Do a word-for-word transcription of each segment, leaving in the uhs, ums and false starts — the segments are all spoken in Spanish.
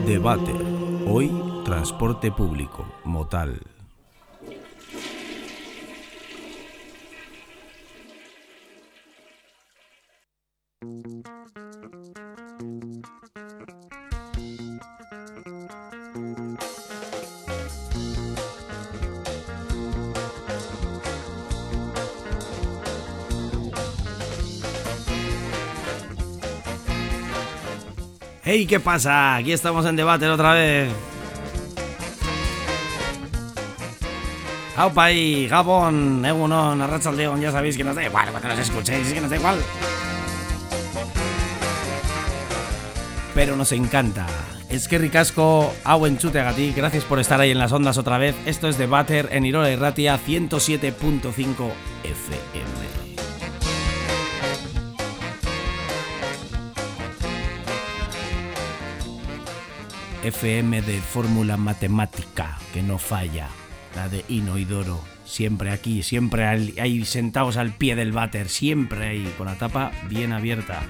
Debate. Hoy, transporte público, Motal. ¡Hey! ¿Qué pasa? Aquí estamos en Debate otra vez. ¡Aupa ahí! ¡Gabón! ¡Egunon! ¡Arratsaldeon! Ya sabéis que no sé igual, para que nos escuchéis, es que no sé igual. Pero nos encanta. Es que ricasco, hau entzuteagatik, gracias por estar ahí en las ondas otra vez. Esto es Debater en Irola Irratia ciento siete punto cinco F M. F M de fórmula matemática, que no falla, la de Ino y Doro, siempre aquí, siempre ahí sentados al pie del váter, siempre ahí, con la tapa bien abierta.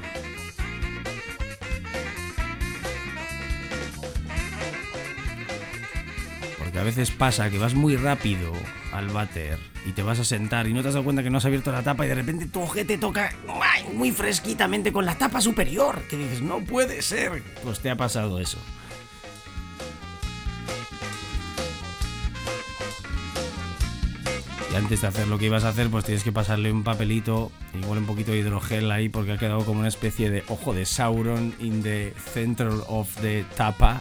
Porque a veces pasa que vas muy rápido al váter y te vas a sentar y no te has dado cuenta que no has abierto la tapa y de repente tu ojete toca ay, muy fresquitamente con la tapa superior, que dices, no puede ser, pues te ha pasado eso. Y antes de hacer lo que ibas a hacer, pues tienes que pasarle un papelito, igual un poquito de hidrogel ahí, porque ha quedado como una especie de ojo de Sauron in the center of the tapa.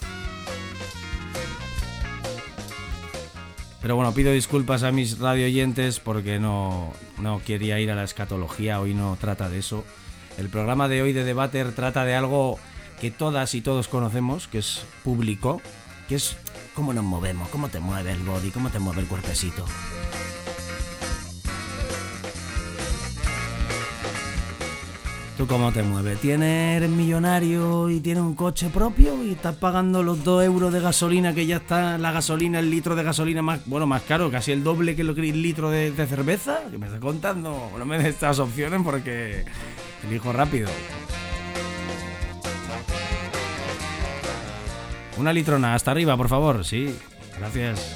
Pero bueno, pido disculpas a mis radioyentes porque no, no quería ir a la escatología, hoy no trata de eso. El programa de hoy de Debater trata de algo que todas y todos conocemos, que es público, que es cómo nos movemos, cómo te mueve el body, cómo te mueve el cuerpecito. ¿Tú cómo te mueves? ¿Tienes, eres millonario y tienes un coche propio y estás pagando los dos euros de gasolina, que ya está la gasolina, el litro de gasolina más, bueno, más caro, casi el doble que el litro de, de cerveza? ¿Qué me estás contando? No me des estas opciones porque elijo rápido. Una litrona hasta arriba, por favor. Sí, gracias.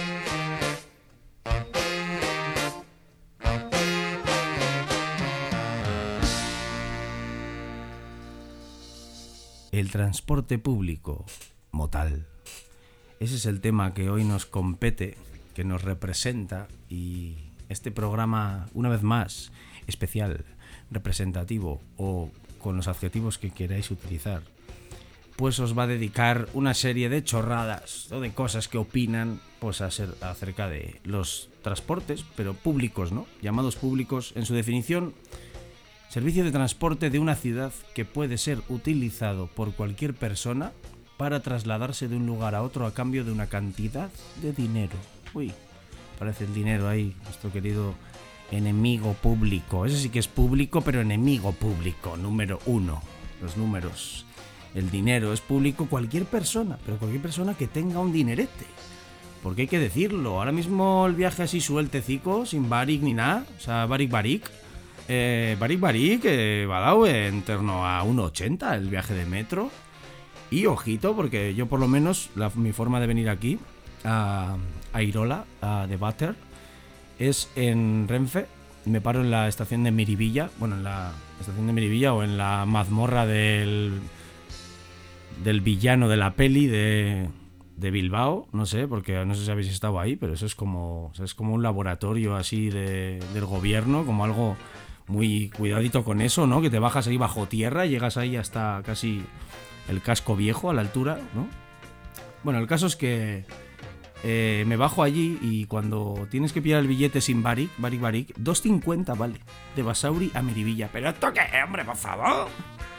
El transporte público, Motal. Ese es el tema que hoy nos compete, que nos representa, y este programa, una vez más, especial, representativo o con los adjetivos que queráis utilizar, pues os va a dedicar una serie de chorradas o de cosas que opinan pues a ser acerca de los transportes, pero públicos, ¿no? Llamados públicos, en su definición, servicio de transporte de una ciudad que puede ser utilizado por cualquier persona para trasladarse de un lugar a otro a cambio de una cantidad de dinero. Uy, parece el dinero ahí, nuestro querido enemigo público. Ese sí que es público, pero enemigo público, número uno. Los números. El dinero es público, cualquier persona, pero cualquier persona que tenga un dinerete. Porque hay que decirlo, ahora mismo el viaje así sueltecico, sin barik ni nada, o sea, barik barik, eh, barik barik, eh, va dado en torno a uno ochenta el viaje de metro. Y ojito, porque yo por lo menos, la, mi forma de venir aquí, a, a Irola, a Debater, es en Renfe. Me paro en la estación de Miribilla, bueno, en la estación de Miribilla o en la mazmorra del... del villano de la peli de, de Bilbao, no sé, porque no sé si habéis estado ahí, pero eso es como, o sea, es como un laboratorio así de, del gobierno, como algo muy cuidadito con eso, ¿no? Que te bajas ahí bajo tierra y llegas ahí hasta casi el casco viejo a la altura, ¿no? Bueno, el caso es que eh, me bajo allí y cuando tienes que pillar el billete sin barik, barik barik, dos cincuenta vale, de Basauri a Miribilla. ¿Pero esto qué, hombre, por favor?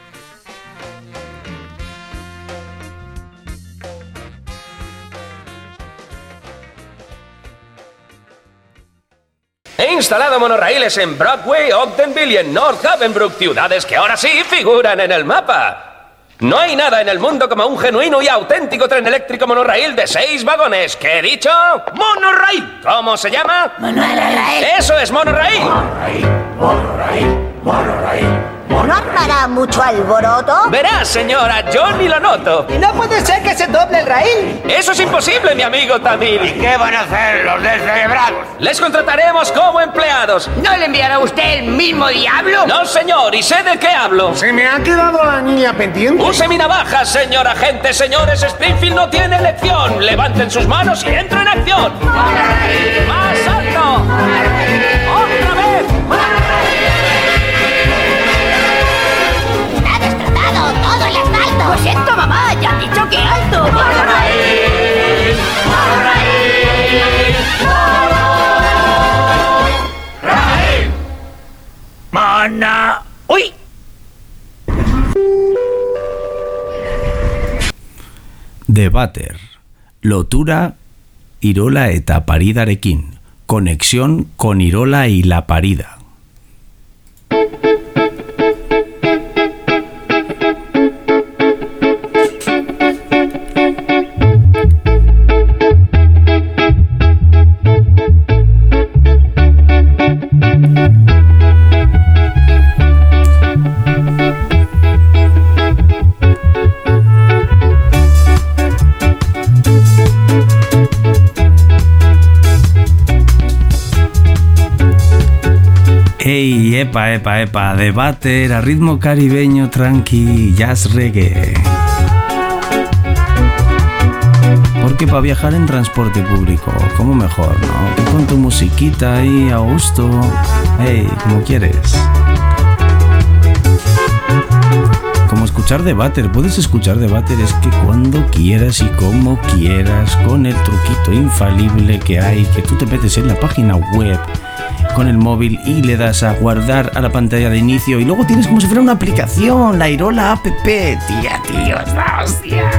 He instalado monorraíles en Broadway, Ogdenville y en North Havenbrook, ciudades que ahora sí figuran en el mapa. No hay nada en el mundo como un genuino y auténtico tren eléctrico monorraíl de seis vagones. ¿Qué he dicho? ¡Monorraíl! ¿Cómo se llama? Monorraíl. ¡Eso es monorraíl! Monorraíl, monorraíl, monorraíl, monorraíl. habrá mucho alboroto? Verás, señora, yo ni lo noto. ¿Y no puede ser que se doble el raíl? Eso es imposible, mi amigo Tamil. ¿Y qué van a hacer los descerebrados? Les contrataremos como empleados. ¿No le enviará usted el mismo diablo? No, señor, y sé de qué hablo. Se me ha quedado la niña pendiente. Use mi navaja, señor agente. Señores, Springfield no tiene elección. Levanten sus manos y entren en acción. ¡Más alto! ¡Otra vez! ¡Ha destrozado todo el asfalto! Lo siento, mamá, ya han dicho que alto. ¡Mana! ¡Uy! Debater, lotura Irola eta paridarekin, conexión con Irola y la parida. Ey, epa, epa, epa, Debater a ritmo caribeño, tranqui, jazz reggae. Porque para viajar en transporte público, ¿cómo mejor, no? Que con tu musiquita ahí a gusto, ey, como quieres. Como escuchar Debater, puedes escuchar Debater es que cuando quieras y como quieras, con el truquito infalible que hay, que tú te metes en la página web con el móvil y le das a guardar a la pantalla de inicio y luego tienes como si fuera una aplicación, la Irola app, tía, tío, es la hostia.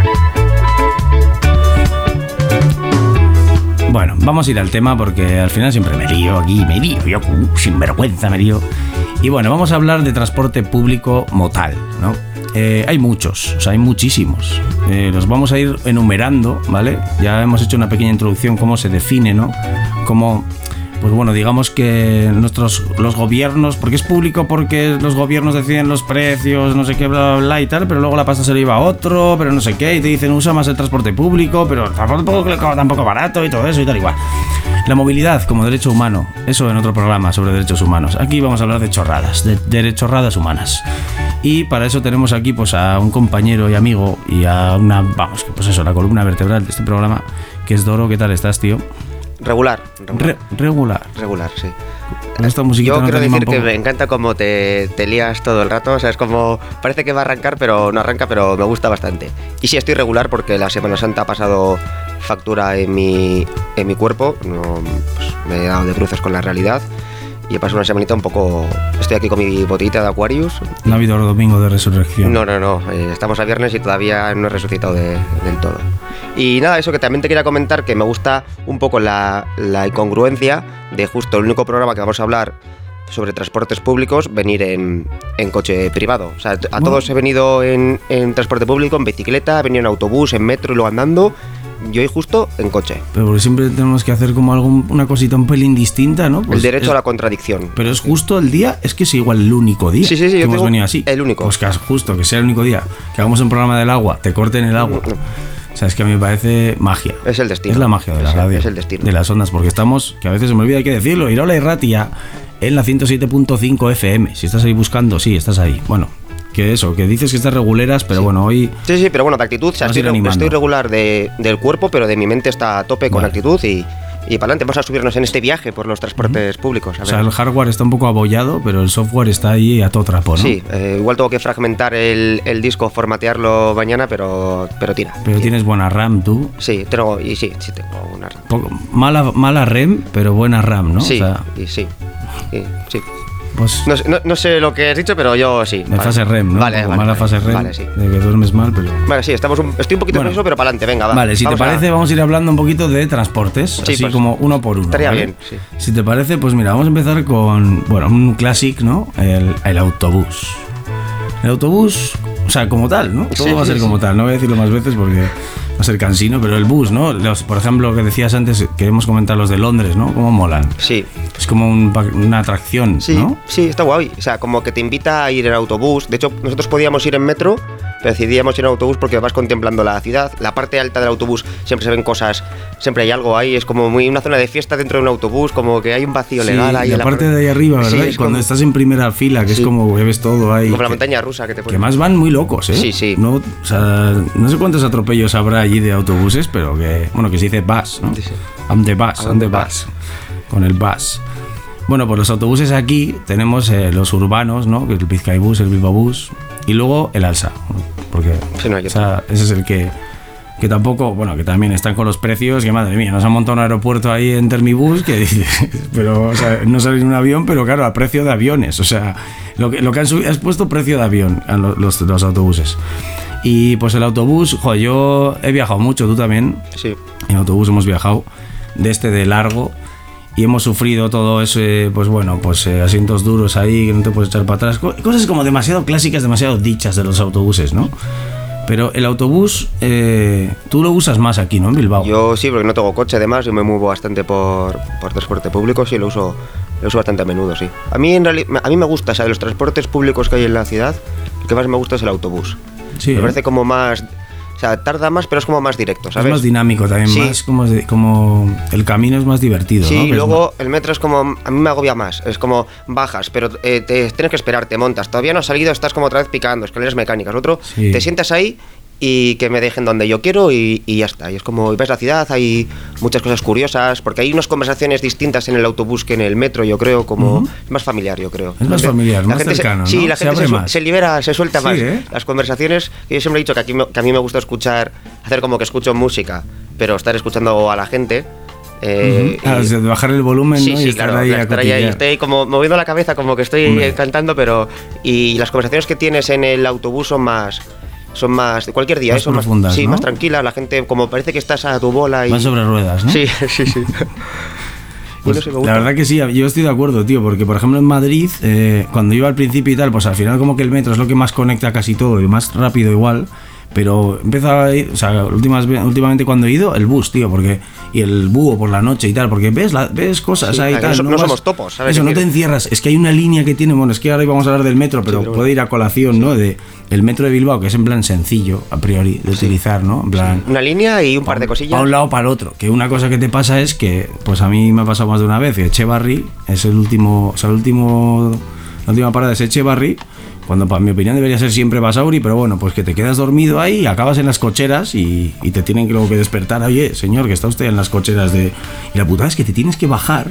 Bueno, vamos a ir al tema porque al final siempre me lío aquí, me lío, yo sin vergüenza me lío. Y bueno, vamos a hablar de transporte público modal, ¿no? Eh, hay muchos, o sea, hay muchísimos. Eh, los vamos a ir enumerando, ¿vale? Ya hemos hecho una pequeña introducción, cómo se define, ¿no? Cómo... Pues bueno, digamos que nuestros los gobiernos, porque es público, porque los gobiernos deciden los precios, no sé qué, bla, bla, bla y tal, pero luego la pasta se lo iba a otro, pero no sé qué, y te dicen usa más el transporte público, pero tampoco, tampoco barato y todo eso y tal igual. La movilidad como derecho humano, eso en otro programa sobre derechos humanos. Aquí vamos a hablar de chorradas, de derechorradas humanas. Y para eso tenemos aquí pues a un compañero y amigo y a una, vamos, pues eso, la columna vertebral de este programa, que es Doro. ¿Qué tal estás, tío? Regular. Regular. Re- regular. Regular, sí. Con esta musiquita Yo no quiero te anima decir un que poco. me encanta cómo te, te lías todo el rato. O sea, es como... Parece que va a arrancar, pero no arranca, pero me gusta bastante. Y sí, estoy regular porque la Semana Santa ha pasado factura en mi, en mi cuerpo. No, pues, me he dado de bruces con la realidad. Y he pasado una semanita un poco... Estoy aquí con mi botellita de Aquarius. No ha habido domingo de resurrección. No, no, no. Eh, estamos a viernes y todavía no he resucitado de, del todo. Y nada, eso que también te quería comentar, que me gusta un poco la, la incongruencia de justo el único programa que vamos a hablar sobre transportes públicos, venir en, en coche privado. O sea, a Bueno. todos he venido en, en transporte público, en bicicleta, he venido en autobús, en metro y luego andando. Yo hoy justo en coche. Pero porque siempre tenemos que hacer como algo, una cosita un pelín distinta, ¿no? Pues el derecho es, a la contradicción. Pero es justo el día, es que es igual el único día. Sí, sí, sí, que yo hemos tengo venido así. el único. Pues que es justo, que sea el único día. Que hagamos un programa del agua, te corten el agua. O sea, es que a mí me parece magia. Es el destino. Es la magia de la Es- radio. es el destino. De las ondas, porque estamos, que a veces se me olvida, hay que decirlo, Irola y Ratia en la ciento siete punto cinco F M. Si estás ahí buscando, sí, estás ahí. Bueno, que eso, que dices que estás reguleras, pero Sí. bueno, hoy... Sí, sí, pero bueno, de actitud, o sea, Vamos a ir estoy, animando. estoy regular de, del cuerpo, pero de mi mente está a tope con Vale. actitud y, y para adelante. Vamos a subirnos en este viaje por los transportes públicos. A O sea, ver. el hardware está un poco abollado, pero el software está ahí a todo trapo, ¿no? Sí, eh, igual tengo que fragmentar el, el disco, formatearlo mañana, pero, pero tira. Pero tira. tienes buena RAM, tú. Sí, tengo, y sí, sí tengo una RAM. Poco- mala, mala RAM, pero buena RAM, ¿no? Sí, O sea, y sí, y sí. pues No, sé- no, no sé lo que has dicho, pero yo sí. de fase REM, ¿no? Vale, Como vale, mala vale. fase REM, Vale, sí. de que duermes mal, pero... Vale, sí, estamos un- estoy un poquito Bueno. nervioso, pero para adelante, venga, va. Vale, si Vamos te a- parece, vamos a ir hablando un poquito de transportes, Sí, así pues, como uno por uno. estaría ¿vale? bien, sí. Si te parece, pues mira, vamos a empezar con, bueno, un clásico, ¿no? El, el autobús. El autobús, o sea, como tal, ¿no? Todo Sí, va a ser sí, como sí. tal, no voy a decirlo más veces porque a ser cansino, pero el bus, ¿no? Los, por ejemplo, lo que decías antes, queremos comentar los de Londres, ¿no? ¿Cómo molan? Sí. Es como un, una atracción, sí, ¿no? Sí, está guay. O sea, como que te invita a ir en autobús. De hecho, nosotros podíamos ir en metro, pero decidíamos ir en autobús porque vas contemplando la ciudad. La parte alta del autobús siempre se ven cosas, siempre hay algo ahí. Es como muy una zona de fiesta dentro de un autobús, como que hay un vacío sí, legal ahí. Y la parte de ahí arriba, ¿verdad? Sí, y cuando como... estás en primera fila, que sí. es como que ves todo ahí. Como que, la montaña rusa que te pones. Que más van muy locos, ¿eh? Sí, sí. No, o sea, no sé cuántos atropellos habrá allí de autobuses, pero que, bueno, que se dice bus, ¿no? Sí, sí. I'm the bus, I'm the bus. Con el bus. Bueno, pues los autobuses aquí tenemos eh, los urbanos, ¿no? Que es el Bizkaibus, el Bilbabús, y luego el Alsa, porque sí, no hay o sea, ese es el que que tampoco, bueno, que también están con los precios, que madre mía, nos han montado un aeropuerto ahí en Termibus, que pero, o sea, no sale en un avión, pero claro, a precio de aviones, o sea, lo que, lo que han subido, has puesto precio de avión a los, los, los autobuses. Y pues el autobús, joder, yo he viajado mucho, tú también. Sí. En autobús hemos viajado, de este de largo, y hemos sufrido todo eso, pues bueno, pues eh, asientos duros ahí, que no te puedes echar para atrás, cosas como demasiado clásicas, demasiado dichas de los autobuses, ¿no? Pero el autobús, eh, tú lo usas más aquí, ¿no? En Bilbao. Yo sí, porque no tengo coche, además, yo me muevo bastante por, por transporte público, sí, lo uso, lo uso bastante a menudo, sí. A mí, en realidad, a mí me gusta, o sea, de los transportes públicos que hay en la ciudad, el que más me gusta es el autobús. Sí, me ¿eh? parece como más... O sea, tarda más, pero es como más directo, ¿sabes? Es más dinámico también, sí. más como, como... El camino es más divertido, sí, ¿no? Sí, y luego más... el metro es como... A mí me agobia más. Es como bajas, pero eh, te tienes que esperar, te montas. Todavía no has salido, estás como otra vez picando, escaleras mecánicas. Otro, sí. Te sientas ahí y que me dejen donde yo quiero y, y ya está. Y es como, ves la ciudad, hay muchas cosas curiosas, porque hay unas conversaciones distintas en el autobús que en el metro, yo creo, como... Uh-huh. Es más familiar, yo creo. Es más gente, familiar, más gente cercano, se, ¿no? Sí, la se gente se, más. se libera, se suelta sí, más. ¿eh? Las conversaciones, que yo siempre he dicho que, aquí me, que a mí me gusta escuchar, hacer como que escucho música, pero estar escuchando a la gente... Eh, uh-huh. Ah, y, de bajar el volumen, sí, ¿no? Sí, y estar claro, ahí estar ahí, ahí estoy como moviendo la cabeza como que estoy Hombre. cantando, pero... Y las conversaciones que tienes en el autobús son más... Son más de cualquier día, más son profundas, más, sí, ¿no? más tranquila, la gente como parece que estás a tu bola y... Más sobre ruedas, ¿no? Sí, sí, sí. Pues, no sé, la verdad que sí, yo estoy de acuerdo, tío, porque por ejemplo en Madrid, eh, cuando iba al principio y tal, pues al final como que el metro es lo que más conecta casi todo y más rápido igual, pero empezaba a ir, o sea, últimas, últimamente cuando he ido, el bus, tío, porque y el búho por la noche y tal, porque ves la, ves cosas sí, ahí y tal. No, no, no vas, somos topos, ¿sabes? Eso, no te encierras, es que hay una línea que tiene, bueno, es que ahora íbamos a hablar del metro, pero, sí, pero puede ir a colación, ¿no? De el metro de Bilbao, que es en plan sencillo, a priori, de sí. utilizar, ¿no? En plan... Sí. Una línea y un par de cosillas. Para un lado, para el otro, que una cosa que te pasa es que, pues a mí me ha pasado más de una vez, que Echevarri es el último, o sea, el último, la última parada es Echevarri, cuando para mi opinión debería ser siempre Basauri, pero bueno, pues que te quedas dormido ahí y acabas en las cocheras y, y te tienen que luego que despertar, oye, señor, que está usted en las cocheras de... Y la putada es que te tienes que bajar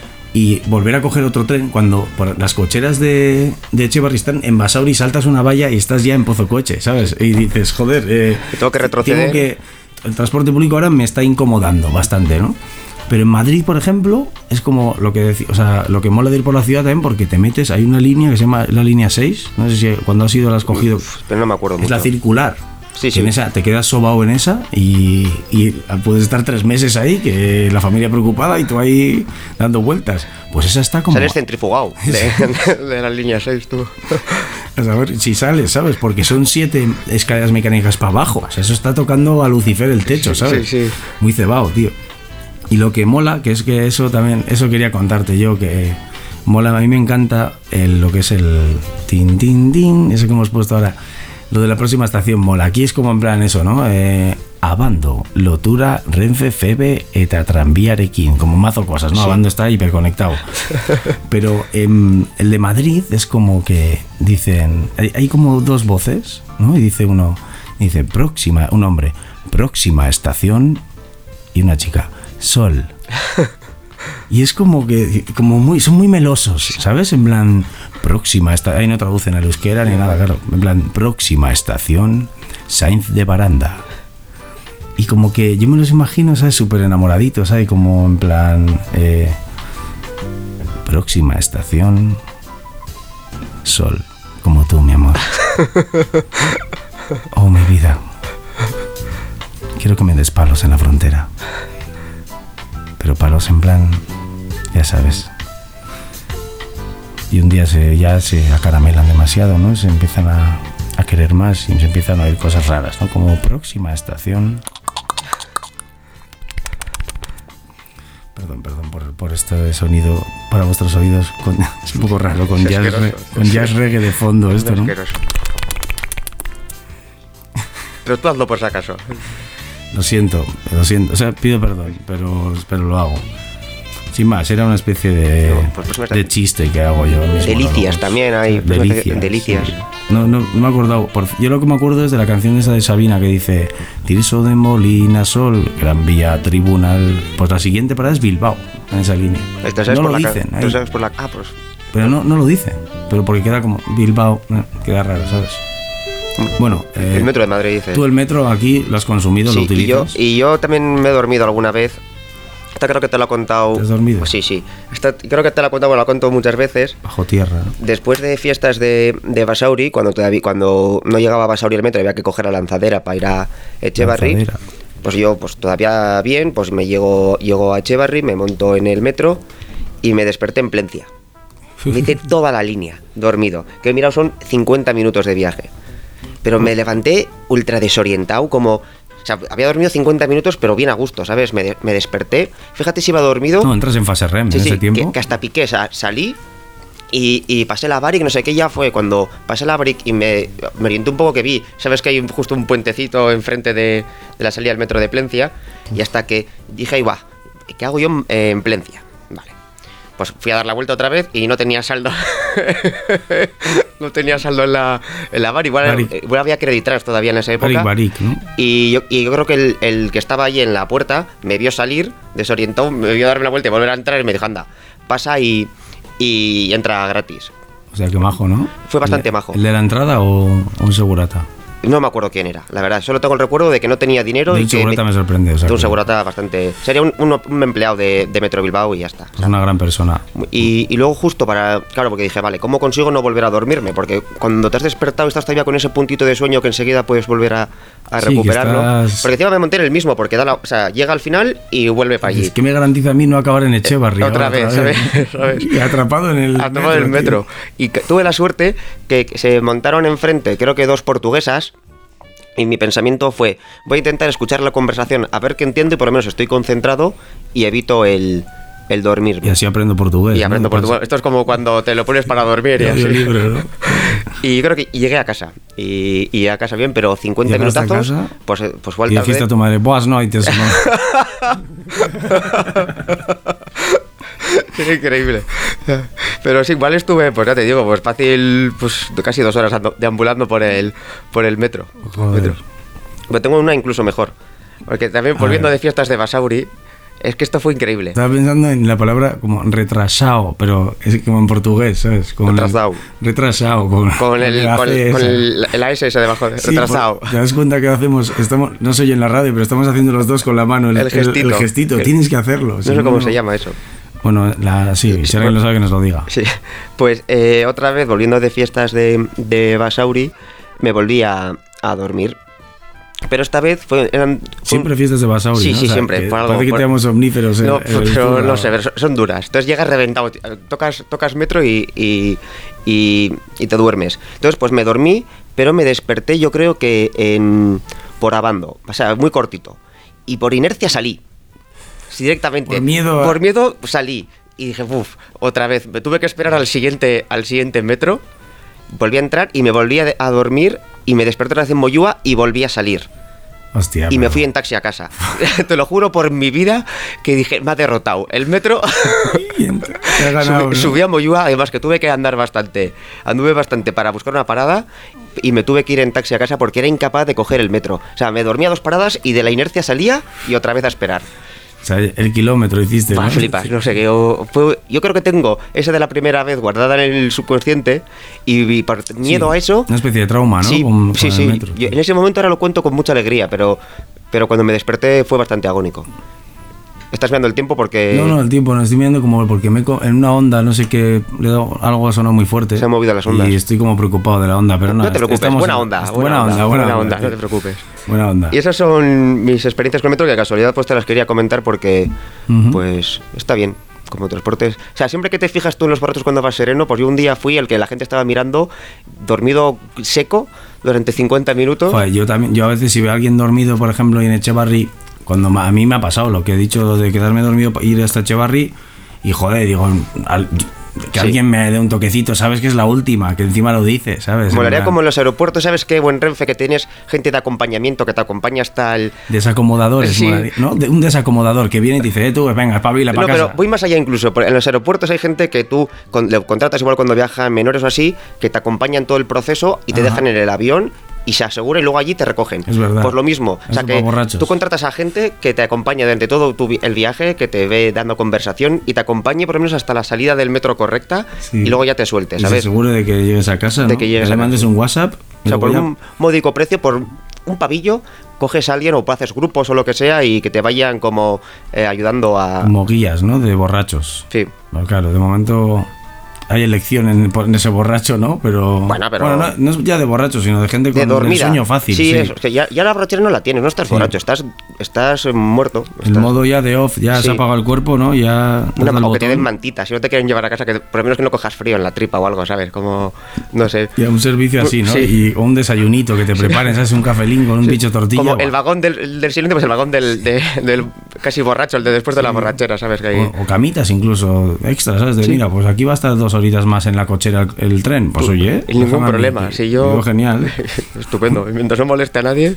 y volver a coger otro tren cuando por las cocheras de, de Echevarri están en Basauri, saltas una valla y estás ya en Pozocoche, ¿sabes? Y dices, joder, eh, tengo que retroceder. Tengo que, el transporte público ahora me está incomodando bastante, ¿no? Pero en Madrid, por ejemplo, es como lo que decía, o sea, lo que mola de ir por la ciudad también, porque te metes, hay una línea que se llama la línea seis, no sé si cuando has ido la has cogido. Uf, pero no me acuerdo es mucho. La circular. Sí, sí. En esa, te quedas sobao en esa y, y puedes estar tres meses ahí, que la familia preocupada y tú ahí dando vueltas. Pues esa está como... Sales centrifugado de, de la línea seis, tú. A ver si sales, ¿sabes? Porque son siete escaleras mecánicas para abajo. O sea, eso está tocando a Lucifer el techo, ¿sabes? Sí, sí. Muy cebado, tío. Y lo que mola, que es que eso también, eso quería contarte yo, que mola, a mí me encanta el, lo que es el tin, tin, tin, eso que hemos puesto ahora. Lo de la próxima estación mola. Aquí es como en plan eso, ¿no? Eh, Abando, Lotura, Renfe, Febe, eta Tranviarekin, como mazo cosas, ¿no? Sí. Abando está hiperconectado. Pero eh, el de Madrid es como que dicen, hay, hay como dos voces, ¿no? Y dice uno, dice próxima, un hombre, próxima estación, y una chica, Sol. Y es como que como muy son muy melosos, ¿sabes? En plan, próxima estación, ahí no traducen al euskera ni nada, claro. En plan, próxima estación, Sainz de Baranda. Y como que yo me los imagino, ¿sabes? Súper enamoraditos, ¿sabes? Como en plan, eh, próxima estación, Sol, como tú, mi amor. Oh, mi vida. Quiero que me des palos en la frontera. Pero palos en plan, ya sabes. Y un día se, ya se acaramelan demasiado, ¿no? Se empiezan a, a querer más y se empiezan a oír cosas raras, ¿no? Como próxima estación, perdón, perdón por, por este sonido para vuestros oídos. Con, es un poco raro, con, jazz, re, con jazz reggae de fondo esto, ¿no? Pero tú hazlo por si acaso. Lo siento, lo siento. O sea, pido perdón, pero, pero lo hago. Sin más, era una especie de, no, pues de chiste que hago yo mismo. Delicias también hay. Delicias. Delicias. Sí. No, no, no me he acordado. Por, yo lo que me acuerdo es de la canción esa de Sabina que dice Tirso de Molina Sol, Gran Vía, Tribunal. Pues la siguiente parada es Bilbao, en esa línea. No lo la dicen. Ca- ¿Tú sabes por la... Ah, pues... Pero no, no lo dicen. Pero porque queda como Bilbao, queda raro, ¿sabes? Bueno, eh, el metro de Madrid dice. Tú el metro aquí lo has consumido, sí, lo utilizas. Y yo, y yo también me he dormido alguna vez. Esta creo que te lo he contado. ¿Te has dormido? Pues sí, sí. Esta creo que te lo he contado, bueno, lo he contado muchas veces. Bajo tierra, ¿no? Después de fiestas de, de Basauri, cuando todavía cuando no llegaba a Basauri el metro, había que coger la lanzadera para ir a Echevarri. Lanzadera. Pues yo, pues todavía bien, pues me llego, llego a Echevarri, me monto en el metro y me desperté en Plencia. Me hice toda la línea, dormido. Que he mirado son cincuenta minutos de viaje. Pero me levanté ultra desorientado, como... O sea, había dormido cincuenta minutos, pero bien a gusto, ¿sabes? Me, de, me desperté. Fíjate si iba dormido... No, entras en fase R E M sí, en sí, ese tiempo. Que, que hasta piqué, o sea, salí y, y pasé la Baric, no sé qué ya fue. Cuando pasé la Baric y me, me orienté un poco que vi, ¿sabes? Que hay justo un puentecito enfrente de, de la salida del metro de Plencia. Y hasta que dije, ahí va, ¿qué hago yo en Plencia? Vale. Pues fui a dar la vuelta otra vez y no tenía saldo. No tenía saldo en la, en la bar. Igual, Baric. igual había creditrans todavía en esa época. Baric, Baric, ¿no? Y yo, y yo creo que el, el que estaba ahí en la puerta me vio salir, desorientado, me vio darme la vuelta y volver a entrar y me dijo, anda, pasa y, y entra gratis. O sea, que majo, ¿no? Fue bastante ¿El, majo. ¿El de la entrada o, o un segurata? No me acuerdo quién era, la verdad. Solo tengo el recuerdo de que no tenía dinero. De y un que segurata me, me sorprende. O sea, de un que segurata bastante... Sería un, un, un empleado de, de Metro Bilbao y ya está. Es una gran persona. Y, y luego justo para... Claro, porque dije, vale, ¿cómo consigo no volver a dormirme? Porque cuando te has despertado estás todavía con ese puntito de sueño que enseguida puedes volver a, a Sí, recuperarlo. estás... Porque encima me monté en el mismo, porque da la, o sea, llega al final y vuelve para allí. Es que me garantiza a mí no acabar en Echevarri. Eh, otra, otra vez, vez. ¿sabes? ¿sabes? Y atrapado en el atrapado metro. en el metro. Y que, tuve la suerte que se montaron enfrente, creo que dos portuguesas. Y mi pensamiento fue, voy a intentar escuchar la conversación, a ver qué entiendo y por lo menos estoy concentrado y evito el, el dormir. Y así aprendo portugués. Y aprendo ¿no? portugués. Esto es como cuando te lo pones para dormir. Y, así. Libro, ¿no? Y creo que llegué a casa. Y, y a casa bien, pero cincuenta minutazos. Pues, pues fue al y dijiste a tu madre, buenas noches. Es increíble. Pero sí, igual estuve, pues ya te digo, pues fácil, pues casi dos horas ando, deambulando por el, por el metro. metro. Pero tengo una incluso mejor. Porque también, volviendo de fiestas de Basauri, es que esto fue increíble. Estaba pensando en la palabra como retrasado, pero es como en portugués, ¿sabes? Con retrasado. El, retrasado. Con, con, el, con, el, con el, la S ese debajo, de, sí, retrasado. Por, ¿te das cuenta que hacemos? Estamos, no soy en la radio, pero estamos haciendo los dos con la mano el, el gestito. El, el gestito. Que, Tienes que hacerlo. No si sé no, cómo no, se llama eso. Bueno, la, sí, sí, si alguien lo sabe que nos lo diga. Sí, pues eh, otra vez, volviendo de fiestas de, de Basauri, me volví a, a dormir. Pero esta vez fue, eran... Fue, siempre fiestas de Basauri, sí, ¿no? sí, o sea, siempre. Que por algo, parece que por... tenemos omníferos. No, en, pero, en pero no sé, pero son duras. Entonces llegas reventado, tocas, tocas metro y, y, y, y te duermes. Entonces pues me dormí, pero me desperté yo creo que en, por Abando, o sea, muy cortito. Y por inercia salí. Directamente. Por miedo. A... Por miedo salí. Y dije, uff, otra vez. Me tuve que esperar al siguiente, al siguiente metro. Volví a entrar y me volví a, a dormir. Y me desperté otra vez en Moyúa y volví a salir. Hostia, y pero... me fui en taxi a casa. Te lo juro por mi vida que dije, me ha derrotado. El metro. ganado, subí, ¿no? subí a Moyúa, además que tuve que andar bastante. Anduve bastante para buscar una parada. Y me tuve que ir en taxi a casa porque era incapaz de coger el metro. O sea, me dormía dos paradas y de la inercia salía y otra vez a esperar. O sea, el kilómetro hiciste, ¿no? Flipas, no sé, que yo, fue, yo creo que tengo esa de la primera vez guardada en el subconsciente y, y por miedo sí, a eso... Una especie de trauma, ¿no? Sí, con, sí, con sí. El metro. Yo en ese momento ahora lo cuento con mucha alegría, pero, pero cuando me desperté fue bastante agónico. Estás mirando el tiempo porque... No, no, el tiempo, no estoy mirando como porque me en una onda, no sé qué, le he dado, algo ha sonado muy fuerte. Se han movido las ondas. Y estoy como preocupado de la onda, pero nada. No te preocupes, buena en, onda, buena, buena onda, onda, buena, buena onda, onda, no te preocupes. Buena onda. Y esas son mis experiencias con el metro, que de casualidad pues te las quería comentar porque, uh-huh. pues, está bien. Como transportes. O sea, siempre que te fijas tú en los baratos cuando vas sereno, pues yo un día fui el que la gente estaba mirando, dormido seco, durante cincuenta minutos. Joder, yo también, yo a veces si veo a alguien dormido, por ejemplo, y en Echevarri, Cuando ma- a mí me ha pasado lo que he dicho de quedarme dormido, ir hasta Echevarri y joder, digo, al- que Sí. alguien me dé un toquecito, sabes que es la última, que encima lo dice, ¿sabes? Molaría En plan, como en los aeropuertos, ¿sabes qué? Buen Renfe, que tienes gente de acompañamiento que te acompaña hasta el... Desacomodadores, Sí. molaría, ¿no? De, un desacomodador que viene y te dice, eh, tú, venga, espabila No, para casa. pero voy más allá incluso. por- En los aeropuertos hay gente que tú con- le contratas igual cuando viajan menores o así, que te acompañan todo el proceso y te Ajá. dejan en el avión y se asegura y luego allí te recogen. Es verdad. Pues lo mismo. O sea Eso que para borrachos. tú contratas a gente que te acompaña durante todo tu vi- el viaje, que te ve dando conversación y te acompañe por lo menos hasta la salida del metro correcta Sí. y luego ya te suelte, Y se ¿sabes? asegure de que llegues a casa, ¿no? De que llegues le a casa. mandes un WhatsApp. y O sea, luego por ya- un módico precio, por un pavillo, coges a alguien o haces grupos o lo que sea y que te vayan como eh, ayudando a... Como guías, ¿no? De borrachos. Sí. Bueno, claro, de momento hay elección en, en ese borracho, ¿no? Pero. Bueno, pero- no, no es ya de borracho, sino de gente De con el dormida. sueño fácil. Sí, Sí, eso, que ya, ya la borrachera no la tienes, no estás Sí. borracho, estás, estás eh, muerto. El estás- modo ya de off, ya Sí. se ha apagado el cuerpo, ¿no? Ya. Una, das al o que te den botón. mantita, si no te quieren llevar a casa, que por lo menos que no cojas frío en la tripa o algo, ¿sabes? Como, no sé. Ya un servicio así, ¿no? Sí. Y, o un desayunito que te preparen, ¿sabes? Un cafelín con un bicho tortilla. Como guau. el vagón del, el del silencio, pues el vagón del, de- del casi borracho, el de después de la borrachera, ¿sabes? Que hay- O, o camitas incluso extra, ¿sabes? De Sí. mira, pues aquí va a estar dos horitas más en la cochera el, el tren. Pues oye. Ningún déjame a mí, problema. que- Si yo... digo, genial. Estupendo. Mientras no moleste a nadie.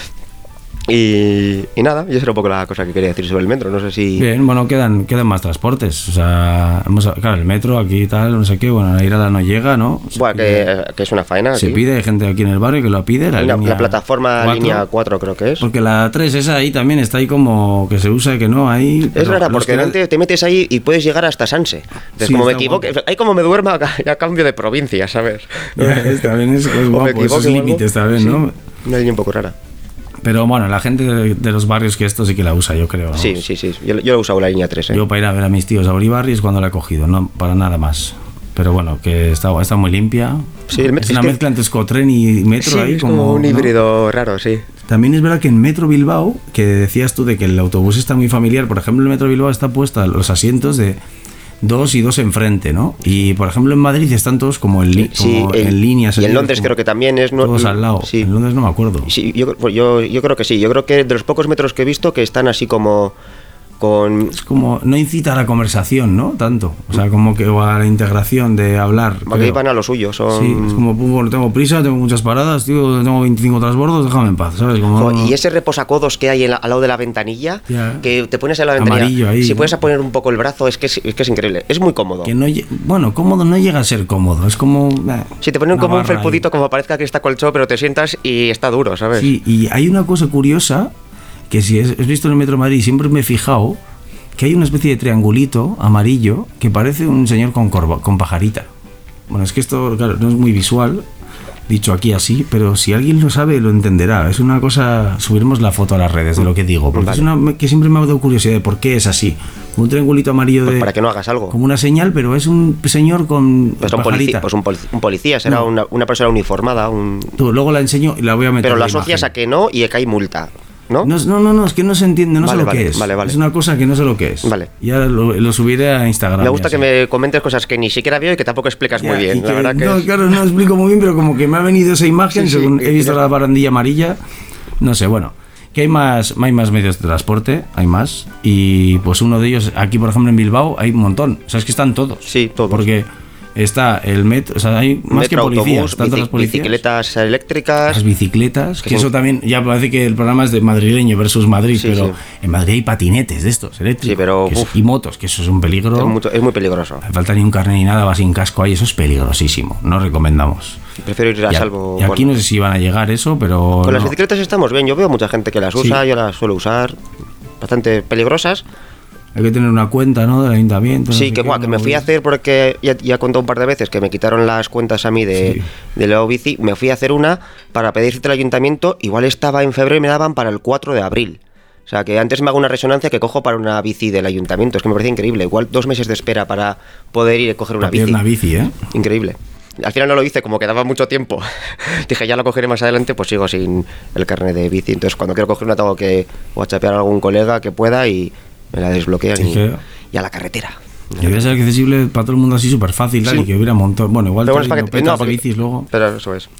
Y, y nada, y esa era un poco la cosa que quería decir sobre el metro. No sé si... Bien, bueno, quedan, quedan más transportes. O sea, hemos, claro, el metro aquí y tal, no sé qué. Bueno, la Irala no llega, ¿no? Se Buah, pide- que, que es una faena. Se aquí. pide, hay gente aquí en el barrio que lo pide. La, Hay una- línea la plataforma cuatro, línea cuatro creo que es. Porque la tres esa ahí también está ahí como que se usa, que no, ahí... Es pero rara los porque que- delante te metes ahí y puedes llegar hasta Sanse. Entonces, Sí, como me está equivoque, guapo. ahí como me duerma, ya cambio de provincia, ¿sabes? Ya, es- también es, es O me guapo, equivoque esos o algo. límites también, Sí, ¿no? Una línea un poco rara. Pero bueno, la gente de, de los barrios que esto sí que la usa, yo creo. ¿no? Sí, sí, sí. Yo, yo he usado la línea tres, ¿eh? Yo para ir a ver a mis tíos a Uribarri es cuando la he cogido, no para nada más. Pero bueno, que está, está muy limpia. Sí, el metro- es una es que- mezcla entre Escotren y metro Sí, ahí. es como un ¿no? híbrido raro, sí. También es verdad que en Metro Bilbao, que decías tú de que el autobús está muy familiar, por ejemplo, en Metro Bilbao está puesta los asientos de dos y dos enfrente, ¿no? Y por ejemplo en Madrid están todos como en, li- Sí, como en- en líneas. y en así, Londres como creo que también es... no- todos al lado. Sí. En Londres no me acuerdo. Sí, yo, pues yo, yo creo que sí. Yo creo que de los pocos metros que he visto que están así como con... Es como, no incita a la conversación, ¿no? Tanto. O sea, como que o a la integración de hablar. Aquí creo. van a lo suyo, son... Sí, es como, "Pum, bueno, tengo prisa, tengo muchas paradas, tío, tengo veinticinco transbordos, déjame en paz, ¿sabes? Como, Jo, y ese reposacodos que hay en la- al lado de la ventanilla, Ya. que te pones en la ventanilla, Amarillo ahí, si ¿no? puedes poner un poco el brazo, es que es, es que es increíble, es muy cómodo. que no, lle- bueno, cómodo no llega a ser cómodo, es como... eh, Si te ponen una como un barra ahí. felpudito, como parezca que está colchado, pero te sientas y está duro, ¿sabes? Sí, y hay una cosa curiosa, que si has has visto en el Metro de Madrid, siempre me he fijado, que hay una especie de triangulito amarillo que parece un señor con, corva- con pajarita. Bueno, es que esto, claro, no es muy visual, dicho aquí así, pero si alguien lo sabe, lo entenderá. Es una cosa, subiremos la foto a las redes de lo que digo, porque Vale. es una que siempre me ha dado curiosidad de por qué es así. Un triangulito amarillo Pues de... para que no hagas algo. Como una señal, pero es un señor con Pues, un, polici- pajarita. pues un, polic- un policía, será No. una, una persona uniformada, un... Tú, luego la enseño y la voy a meter pero en lo la asocias imagen. a que no y que hay multa, ¿no? No, no, no, no, es que no se entiende, no Vale, sé lo vale, que es. vale, vale. Es una cosa que no sé lo que es. Vale. Ya lo, lo subiré a Instagram. Me gusta y que así. me comentes cosas que ni siquiera veo y que tampoco explicas Ya, muy y bien. que- La verdad que no, es- claro, no explico muy bien, pero como que me ha venido esa imagen, Sí, sí, según y- he visto y- la barandilla amarilla. No sé, bueno. Que hay más, hay más medios de transporte, hay más. Y pues uno de ellos, aquí por ejemplo en Bilbao, hay un montón. O sea, es que están todos. Sí, todos. Porque está el metro, o sea, hay más que metro, policías, autobús, tanto bici- las policías. bicicletas eléctricas. Las bicicletas, que Que eso son- también, ya parece que el programa es de madrileño versus Madrid, Sí, pero sí. en Madrid hay patinetes de estos eléctricos. Sí, pero, que es- uf. y motos, que eso es un peligro. Es, mucho- es muy peligroso. No hace falta ni un carnet ni nada, va sin casco ahí, eso es peligrosísimo, no recomendamos. Prefiero ir a Y a- salvo. y aquí bueno. no sé si van a llegar eso, pero. Con las no. bicicletas estamos bien. Yo veo mucha gente que las usa, Sí. yo las suelo usar. Bastante peligrosas. Hay que tener una cuenta, ¿no? Del ayuntamiento. no Sí, sé que, qué, guau, que una me fui a movida. hacer porque ya, ya conté un par de veces que me quitaron las cuentas a mí de, Sí. de Leo Bici. Me fui a hacer una para pedir cita al ayuntamiento. Igual estaba en febrero y me daban para el cuatro de abril. O sea, que antes me hago una resonancia que cojo para una bici del ayuntamiento. Es que me parece increíble. Igual dos meses de espera para poder ir a coger una Para pillar bici. una bici, ¿eh? Increíble. Al final no lo hice, como quedaba mucho tiempo. Dije, ya lo cogeré más adelante, pues sigo sin el carnet de bici. Entonces, cuando quiero coger una, tengo que whatsappear a algún colega que pueda y me la desbloquean Sí, y, que- y a la carretera. Debería ser accesible para todo el mundo así súper fácil, tal, Sí. y que hubiera un montón. Bueno, igual Pero tú bueno, es para no que- petas no, de porque- bicis luego. Pero eso es.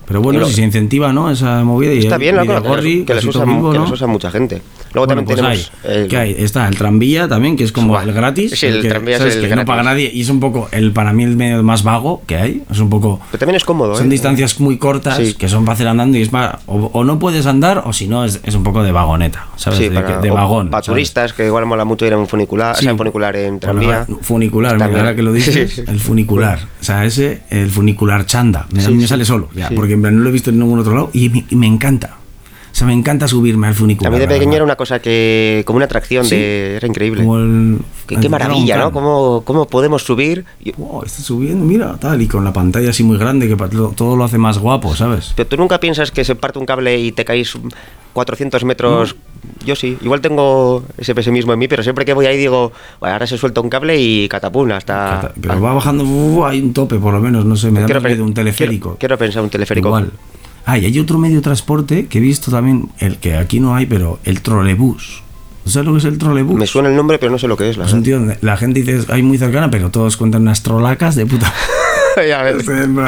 Pero bueno, lo, si se incentiva, ¿no? Esa movida. Está y bien, ¿no? Gorri, que, les usa, Bilbo, que ¿no? les usa mucha gente. Luego bueno, también pues tenemos... Hay, el... ¿Qué hay? Está el tranvía también, que es como Buah. el gratis. Sí, el, el que, tranvía ¿sabes? es el que gratis. no paga nadie. Y es un poco, el para mí, el medio más vago que hay. Es un poco... Pero también es cómodo, Son ¿eh? distancias muy cortas, sí. que son para hacer andando y es para... O, o no puedes andar, o si no, es, es un poco de vagoneta, ¿sabes? Sí, de, para, de vagón. Para turistas, que igual mola mucho ir en un funicular, sí. o sea, en funicular en tranvía. Bueno, funicular, me ahora que lo dices, sí. el funicular. O sea, ese, el funicular chanda. Me, sí, me sale solo, ya, sí. porque en plan no lo he visto en ningún otro lado y me, y me encanta. O sea, me encanta subirme al funicular. A mí de pequeño era una cosa que... Como una atracción sí. de... Era increíble. Como el, qué, qué maravilla, ¿no? ¿Cómo, ¿Cómo podemos subir? Wow, estoy subiendo, mira, tal. Y con la pantalla así muy grande que todo lo hace más guapo, ¿sabes? Pero tú nunca piensas que se parte un cable y te caes cuatrocientos metros... No. Yo sí. Igual tengo ese pesimismo en mí, pero siempre que voy ahí digo... Bueno, ahora se suelta un cable y catapum hasta... Cata, pero ah. va bajando... Uh, hay un tope, por lo menos. No sé, me da quiero miedo un teleférico. Quiero, quiero pensar un teleférico. Igual. Ah, y hay otro medio de transporte que he visto también, el que aquí no hay, pero el trolebús. ¿Sabes lo que es el trolebús? Me suena el nombre, pero no sé lo que es. La, es un tío donde la gente dice, hay muy cercana, pero todos cuentan unas trolacas de puta. Ya ves.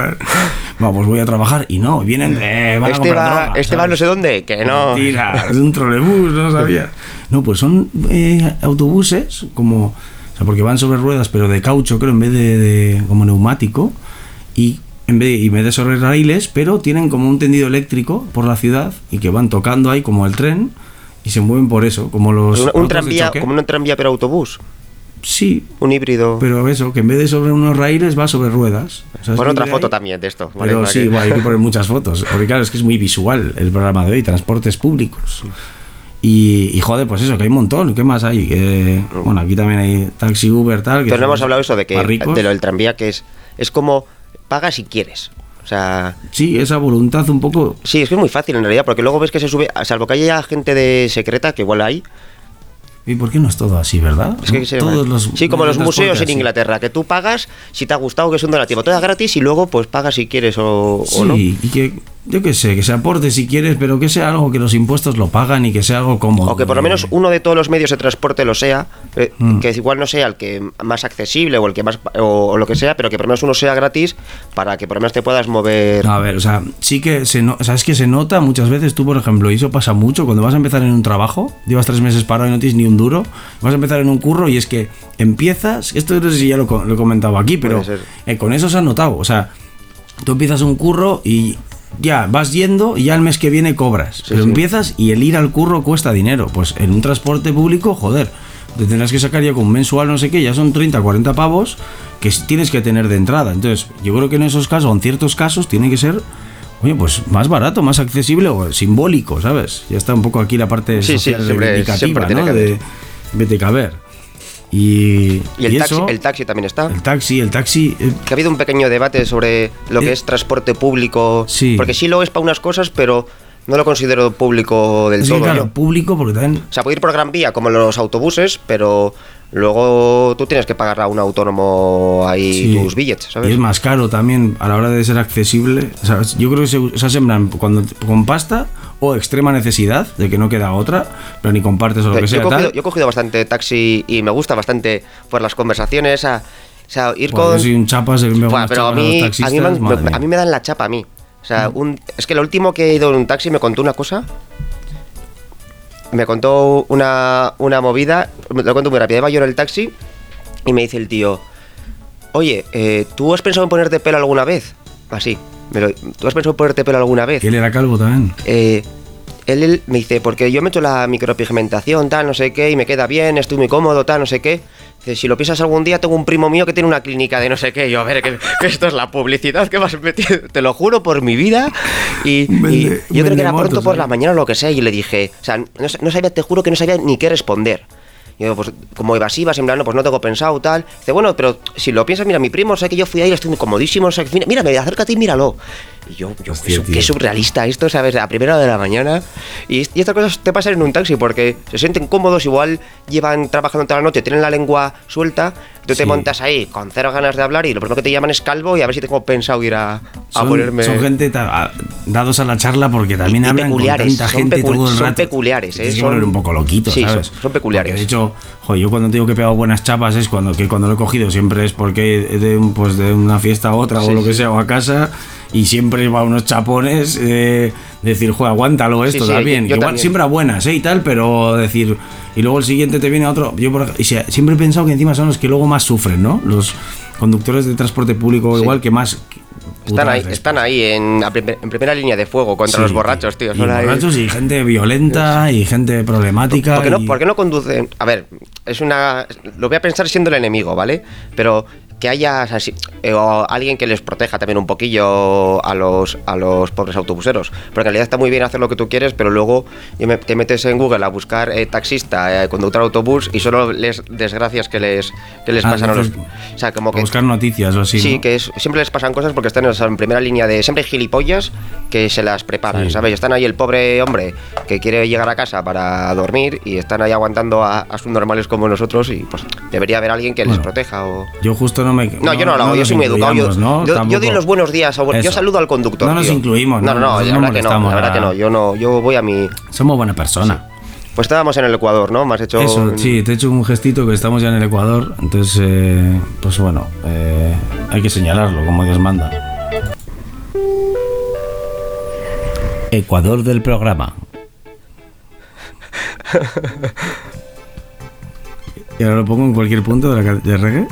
Vamos, voy a trabajar y no, vienen de... Van este a va, droga, este va no sé dónde, que no. Mentira, es un trolebús, no sabía. No, pues son eh, autobuses como... O sea, porque van sobre ruedas, pero de caucho, creo, en vez de, de como neumático. Y... En vez, de, en vez de sobre raíles, pero tienen como un tendido eléctrico por la ciudad y que van tocando ahí como el tren y se mueven por eso, como los... Un, un tranvía, como un tranvía pero autobús. Sí. Un híbrido. Pero eso, que en vez de sobre unos raíles va sobre ruedas. Pon otra foto también de esto. Pero vale, sí, que... bueno, hay que poner muchas fotos. Porque claro, es que es muy visual el programa de hoy, transportes públicos. Y, y joder, pues eso, que hay un montón. ¿Qué más hay? Que, bueno, aquí también hay taxi, Uber, tal. Que pero no hemos hablado eso de que de lo del tranvía, que es, es como... Paga si quieres. O sea... Sí, esa voluntad un poco... Sí, es que es muy fácil en realidad, porque luego ves que se sube... Salvo que haya gente de secreta, que igual hay... ¿Y por qué no es todo así, verdad? Es que se Todos los, sí, como los museos en así. Inglaterra, que tú pagas si te ha gustado, que es un donativo. Todo es gratis y luego pues pagas si quieres o, sí, o no. Sí, y que, yo qué sé, que se aporte si quieres, pero que sea algo que los impuestos lo pagan y que sea algo cómodo. O que por lo menos uno de todos los medios de transporte lo sea, eh, mm. que igual no sea el que más accesible o el que más o, o lo que sea, pero que por lo menos uno sea gratis para que por lo menos te puedas mover. A ver, o sea, sí que se no, o sea, es que se nota muchas veces, tú por ejemplo, y eso pasa mucho, cuando vas a empezar en un trabajo, llevas tres meses parado y no tienes ni un duro, vas a empezar en un curro y es que empiezas, esto no sé si ya lo, lo he comentado aquí, pero eh, con eso se ha notado, o sea, tú empiezas un curro y ya vas yendo y ya el mes que viene cobras, sí, pero sí. empiezas y el ir al curro cuesta dinero, pues en un transporte público, joder, te tendrás que sacar ya con un mensual no sé qué, ya son treinta, cuarenta pavos que tienes que tener de entrada, entonces yo creo que en esos casos, o en ciertos casos, tiene que ser... Oye, pues más barato, más accesible o simbólico, ¿sabes? Ya está un poco aquí la parte sí, social sí, siempre, reivindicativa, siempre ¿no? De vete caber. Y, y, el, y taxi, eso, el taxi también está. El taxi, el taxi... Eh, que ha habido un pequeño debate sobre lo que eh, es transporte público. Sí. Porque sí lo es para unas cosas, pero no lo considero público del sí, todo. Claro, yo. público porque también... O sea, puede ir por Gran Vía como los autobuses, pero... Luego tú tienes que pagar a un autónomo ahí sí, tus billetes, ¿sabes? Y es más caro también a la hora de ser accesible. ¿Sabes? Yo creo que se, se sembran cuando con pasta o extrema necesidad, de que no queda otra, pero ni compartes o lo que yo sea. He cogido, tal. Yo he cogido bastante taxi y me gusta bastante por las conversaciones. A, o sea, ir bueno, con. Yo soy un chapas, me bueno, pero a mí, a, mí me, a mí me dan la chapa a mí. O sea, mm. un, es que lo último que he ido en un taxi me contó una cosa. Me contó una, una movida, lo cuento muy rápido. Iba yo en el taxi y me dice el tío: oye, eh, ¿tú has pensado en ponerte pelo alguna vez? Así, me lo, ¿tú has pensado en ponerte pelo alguna vez? ¿Y él era calvo también? Eh, él, él me dice, porque yo me he hecho la micropigmentación, tal, no sé qué, y me queda bien, estoy muy cómodo, tal, no sé qué. Dice, si lo piensas algún día, tengo un primo mío que tiene una clínica de no sé qué. Y yo, a ver, que, que esto es la publicidad que me has metido, te lo juro por mi vida. Y, vende, y yo creo que era motos, pronto por ¿eh? la mañana o lo que sea, y le dije, o sea, no, no sabía, te juro que no sabía ni qué responder. Y yo, pues, como evasivas, en plan, no, pues no tengo pensado, tal. Dice, bueno, pero si lo piensas, mira, mi primo, o sea, que yo fui ahí, estoy muy comodísimo, o sea, mira, mira, acércate y míralo. Y yo, yo Hostia, eso, qué surrealista esto, ¿sabes? A primera hora de la mañana. Y, y estas cosas te pasan en un taxi porque se sienten cómodos, igual llevan trabajando toda la noche, tienen la lengua suelta, tú te sí. montas ahí con cero ganas de hablar y lo primero que te llaman es calvo y a ver si tengo pensado ir a, a son, ponerme... Son gente ta, dados a la charla porque también y, hablan y con tanta gente todo el rato. Son peculiares, ¿eh? Tienes que son poner un poco loquito, sí, ¿sabes? Son, son peculiares. Porque de hecho, pero joder, yo cuando tengo que pegar buenas chapas es cuando que cuando lo he cogido siempre es porque de, pues de una fiesta a otra sí, o lo que sea, o a casa, y siempre va unos chapones eh, decir, joder, aguántalo esto, sí, sí, también. Igual también. Siempre a buenas, ¿eh? Y tal, pero decir, y luego el siguiente te viene otro. Yo por, y siempre he pensado que encima son los que luego más sufren, ¿no? Los conductores de transporte público, sí. igual que más. Están ahí, están ahí en, en primera línea de fuego contra sí, los borrachos, tío. Y borrachos ahí. Y gente violenta sí. y gente problemática. ¿Por qué, y... no, ¿Por qué no conducen? A ver, es una. Lo voy a pensar siendo el enemigo, ¿vale? Pero que haya así, eh, o alguien que les proteja también un poquillo a los a los pobres autobuseros, porque en realidad está muy bien hacer lo que tú quieres, pero luego te metes en Google a buscar eh, taxista, eh, conductor de autobús y solo les desgracias que les que les ah, pasan a los, o sea, como que buscar noticias o así. Sí, ¿no? que es, siempre les pasan cosas porque están en primera línea de siempre hay gilipollas que se las preparan, sí. ¿sabes? Están ahí el pobre hombre que quiere llegar a casa para dormir y están ahí aguantando a, a subnormales como nosotros y pues debería haber alguien que bueno, les proteja o yo justo no me No, no yo no lo hago, no yo soy muy educado. Yo, ¿no? yo, yo doy los buenos días, yo Eso. saludo al conductor. No nos tío. incluimos, no, no, no, no la verdad que no, la verdad que no. Yo no, yo voy a mi. Somos buena persona. Sí. Pues estábamos en el Ecuador, ¿no? Me has hecho. Eso, un... sí, te he hecho un gestito que estamos ya en el Ecuador, entonces, eh, pues bueno, eh, hay que señalarlo como Dios manda. Ecuador del programa. Y ahora lo pongo en cualquier punto de la de reggae.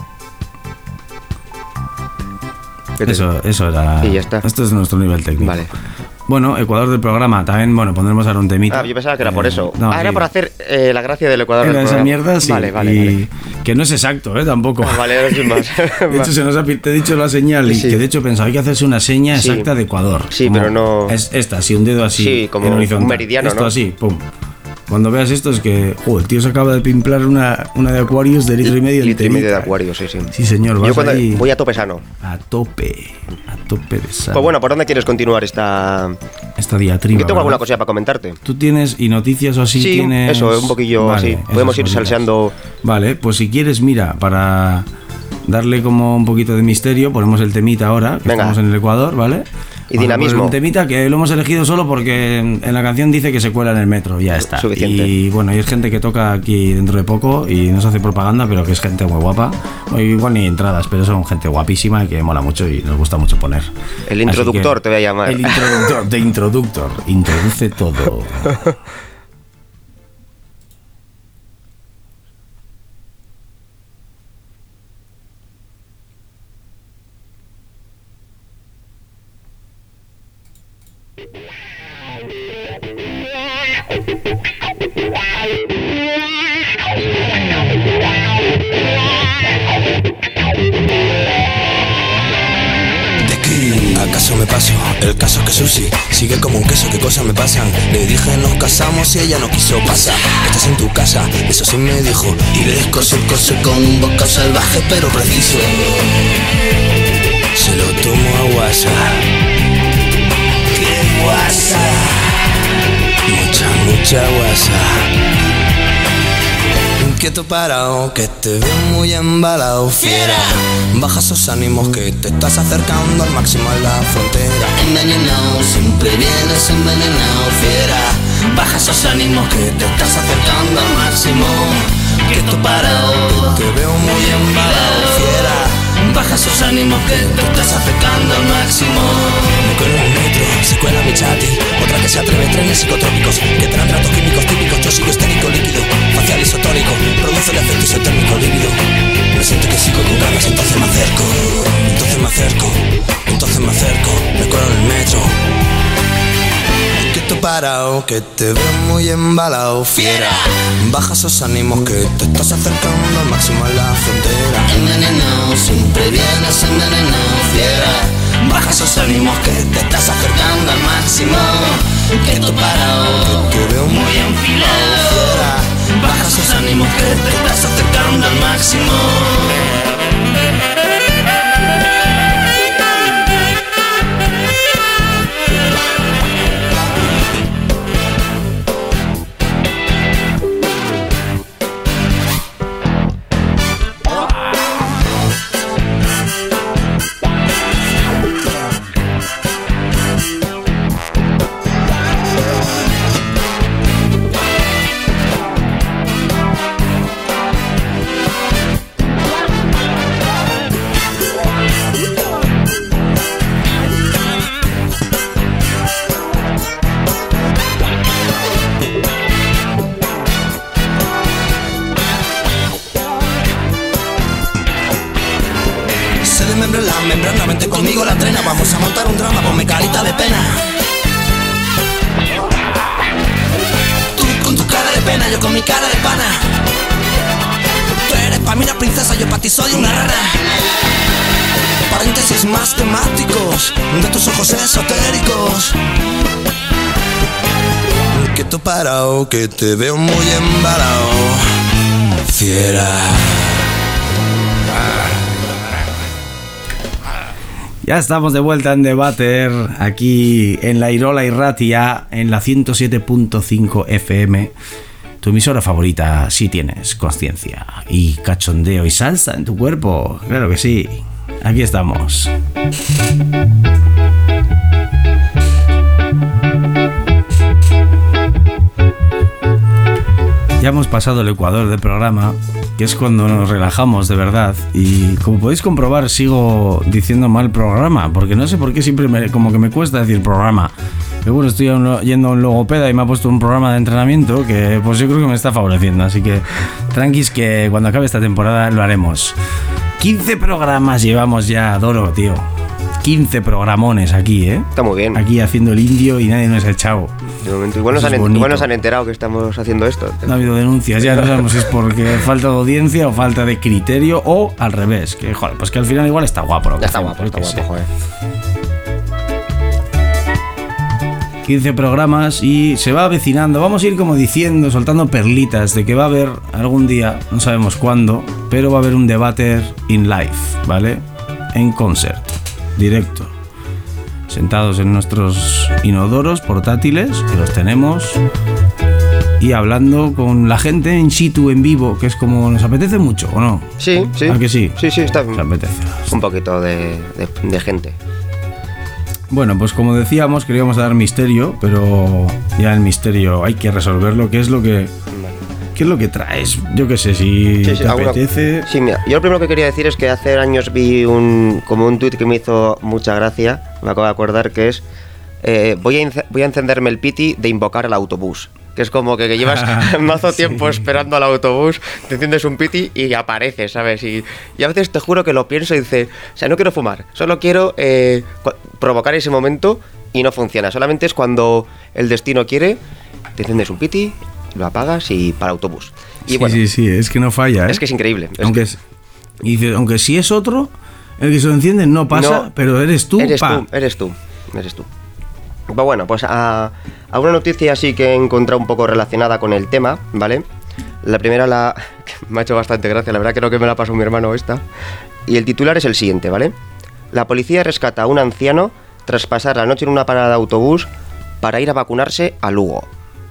Eso, eso era. Y ya está. Esto es nuestro nivel técnico. Vale. Bueno, Ecuador del programa. También, bueno, pondremos ahora un temita. Ah, yo pensaba que era por eso. Eh, no, ah, era sí. por hacer eh, la gracia del Ecuador era del esa programa. mierda, sí. Vale, vale, y vale. Que no es exacto, ¿eh? Tampoco. Ah, vale, ahora sí más. De hecho, se nos ha, te he dicho la señal y sí. que de hecho pensaba hay que hacerse una seña sí. exacta de Ecuador. Sí, como pero no. Es esta, así, un dedo así. Sí, como en horizontal. un meridiano, Esto ¿no? así, pum. Cuando veas esto es que, joder, el tío se acaba de pimplar una, una de Aquarius de litro y medio. Litro y medio de Aquarius, sí, sí. Sí, señor. Vas Yo cuando ahí voy a tope sano. A tope, a tope de sano. Pues bueno, ¿por dónde quieres continuar esta esta diatriba? Yo tengo ¿verdad? alguna cosilla para comentarte. ¿Tú tienes y noticias o así? Sí, tienes... eso, un poquillo vale, así. Podemos ir salseando. Vale, pues si quieres, mira, para darle como un poquito de misterio, ponemos el temita ahora, que Venga. estamos en el Ecuador, ¿vale? Y dinamismo. Un temita que lo hemos elegido solo porque en la canción dice que se cuela en el metro, ya está. Suficiente. Y bueno, y es gente que toca aquí dentro de poco y nos hace propaganda, pero que es gente muy guapa. Bueno, igual ni entradas, pero son gente guapísima y que mola mucho y nos gusta mucho poner. El introductor te voy a llamar. El introductor, de introductor, introduce todo. ¿Acaso me paso? El caso que Susi sigue como un queso, ¿qué cosas me pasan? Le dije nos casamos y ella no quiso pasar. Estás en tu casa, eso sí me dijo. Y le descosé el coso con un bocado salvaje pero preciso. Se lo tomo a WhatsApp. ¿Qué WhatsApp? Mucha, mucha WhatsApp. Quieto parado, que te veo muy embalado, fiera. Baja esos ánimos que te estás acercando al máximo a la frontera. Envenenado, siempre vienes envenenado, fiera. Baja esos ánimos que te estás acercando al máximo. Quieto parado, que te veo muy embalado, fiera. Baja esos ánimos que te estás acercando al máximo. Me cuelo en el metro, se cuela mi chati. Otra que se atreve, trenes psicotrópicos que traen tratos químicos típicos. Yo sigo estérico líquido, facial isotónico. Produce el efecto isotérmico líquido. Me siento que sigo con ganas, entonces me acerco. Entonces me acerco, entonces me acerco. Me cuelo en el metro. Quieto parado, que te veo muy embalado, fiera. Baja esos ánimos que te estás acercando al máximo a la frontera. Envenenado, siempre vienes envenenado, fiera. Baja esos ánimos que te estás acercando al máximo. Quieto parado, que te veo muy enfilado, fiera. Baja esos ánimos que te estás acercando al máximo. romper la membrana. Vente conmigo la trena, vamos a montar un drama, ponme carita de pena. Tú con tu cara de pena, yo con mi cara de pana. Tú eres pa' mí una princesa, yo pa' ti soy una rana. Paréntesis más temáticos de tus ojos esotéricos. Quieto parado, que te veo muy embalado. Fiera. Ya estamos de vuelta en Debater, aquí en la Irola Irratia, en la ciento siete punto cinco F M. Tu emisora favorita, si tienes conciencia y cachondeo y salsa en tu cuerpo. Claro que sí, aquí estamos. Ya hemos pasado el ecuador del programa, que es cuando nos relajamos de verdad. Y como podéis comprobar, sigo diciendo mal programa, porque no sé por qué siempre me, como que me cuesta decir programa. Pero bueno, estoy yendo a un logopeda y me ha puesto un programa de entrenamiento que pues yo creo que me está favoreciendo. Así que tranquis, que cuando acabe esta temporada lo haremos. quince programas llevamos ya, Doro, tío. quince programones aquí, ¿eh? Está muy bien. Aquí haciendo el indio y nadie nos ha echado. De momento, igual nos, han, igual nos han enterado que estamos haciendo esto. No ha habido denuncias, ya no sabemos si es porque falta de audiencia o falta de criterio o al revés. Que, joder, pues que al final igual está guapo lo que ya está hacemos, guapo, está guapo, joder. quince programas y se va avecinando. Vamos a ir como diciendo, soltando perlitas de que va a haber algún día, no sabemos cuándo, pero va a haber un Debater in live, ¿vale? En concert, directo. Sentados en nuestros inodoros portátiles, que los tenemos, y hablando con la gente in situ, en vivo, que es como nos apetece mucho, ¿o no? Sí, sí. ¿A que sí? Sí, sí, está bien. Nos apetece. Un poquito de, de, de gente. Bueno, pues como decíamos, queríamos dar misterio, pero ya el misterio hay que resolverlo. ¿Qué es lo que, qué es lo que traes? Yo qué sé, si sí, sí, te apetece... Alguna... Sí, mira, yo lo primero que quería decir es que hace años vi un como un tuit que me hizo mucha gracia, me acabo de acordar, que es eh, voy, a voy a encenderme el piti de invocar al autobús. Que es como que, que llevas mazo tiempo sí. esperando al autobús, te enciendes un piti y aparece, ¿sabes? Y, y a veces te juro que lo pienso y dice, o sea, no quiero fumar, solo quiero eh, provocar ese momento y no funciona. Solamente es cuando el destino quiere, te enciendes un piti, lo apagas y para autobús. Y sí, bueno, sí, sí, es que no falla, ¿eh? Es que es increíble. Es aunque, que... es, y dice, aunque si es otro, el que se lo enciende no pasa, no, pero eres tú, eres pa. tú, eres tú, eres tú. Pues bueno, pues a, a una noticia así que he encontrado un poco relacionada con el tema, ¿vale? La primera la me ha hecho bastante gracia, la verdad creo que me la pasó mi hermano esta. Y el titular es el siguiente, ¿vale? La policía rescata a un anciano tras pasar la noche en una parada de autobús para ir a vacunarse a Lugo.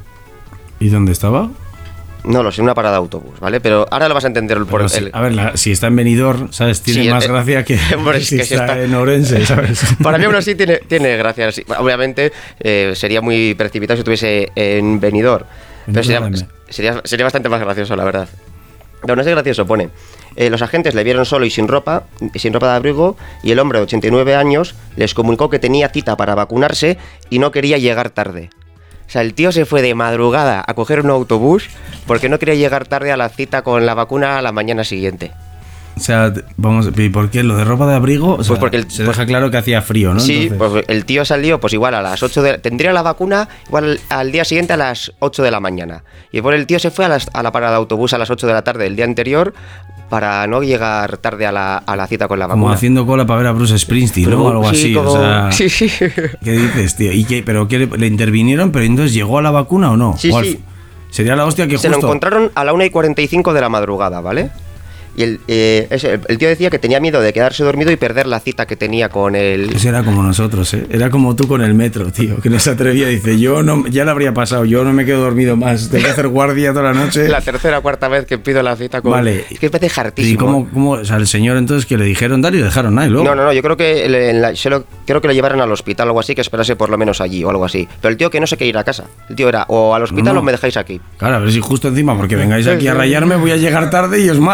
¿Y dónde estaba? No lo sé, una parada de autobús, ¿vale? Pero ahora lo vas a entender el por si, el... A ver, la, si está en Benidorm, ¿sabes? Tiene sí, más eh, gracia que, hombre, si que está, está en Ourense, ¿sabes? Para mí aún así tiene, tiene gracia. Sí, obviamente eh, sería muy precipitado si estuviese en Benidorm. Pero sería, sería, sería bastante más gracioso, la verdad. Pero no es gracioso, pone. Eh, los agentes le vieron solo y sin ropa, sin ropa de abrigo, y el hombre de ochenta y nueve años les comunicó que tenía cita para vacunarse y no quería llegar tarde. O sea, el tío se fue de madrugada a coger un autobús porque no quería llegar tarde a la cita con la vacuna a la mañana siguiente. O sea, vamos, ¿y por qué? ¿Lo de ropa de abrigo? O sea, pues porque el, se deja claro que hacía frío, ¿no? Sí, Entonces... pues el tío salió pues igual a las ocho de... Tendría la vacuna igual al día siguiente a las ocho de la mañana. Y por el tío se fue a, las, a la parada de autobús a las ocho de la tarde del día anterior para no llegar tarde a la, a la cita con la vacuna. Como haciendo cola para ver a Bruce Springsteen, ¿no? O algo sí, así, como... o sea... Sí, sí. ¿Qué dices, tío? ¿Y qué? ¿Pero qué? ¿Le intervinieron? ¿Pero entonces llegó a la vacuna o no? Sí, o sí. Sería la hostia que se justo... lo encontraron a la una y cuarenta y cinco de la madrugada, ¿vale? Y el, eh, ese, el tío decía que tenía miedo de quedarse dormido y perder la cita que tenía con el... Eso era como nosotros, ¿eh? Era como tú con el metro, tío, que no se atrevía. Dice, yo no, ya lo habría pasado, yo no me quedo dormido más. Tengo que hacer guardia toda la noche. La tercera o cuarta vez que pido la cita con... Vale. Es que me parece hartísimo. ¿Y cómo, cómo, o sea, el señor entonces que le dijeron dar y dejaron ahí luego? No, no, no, yo creo que le, la, se lo, creo que lo llevaron al hospital o algo así, que esperase por lo menos allí o algo así. Pero el tío que no se quería ir a casa. El tío era o al hospital no, no. o me dejáis aquí. Claro, a ver si justo encima, porque vengáis aquí a rayarme, voy a llegar tarde y os mato ya,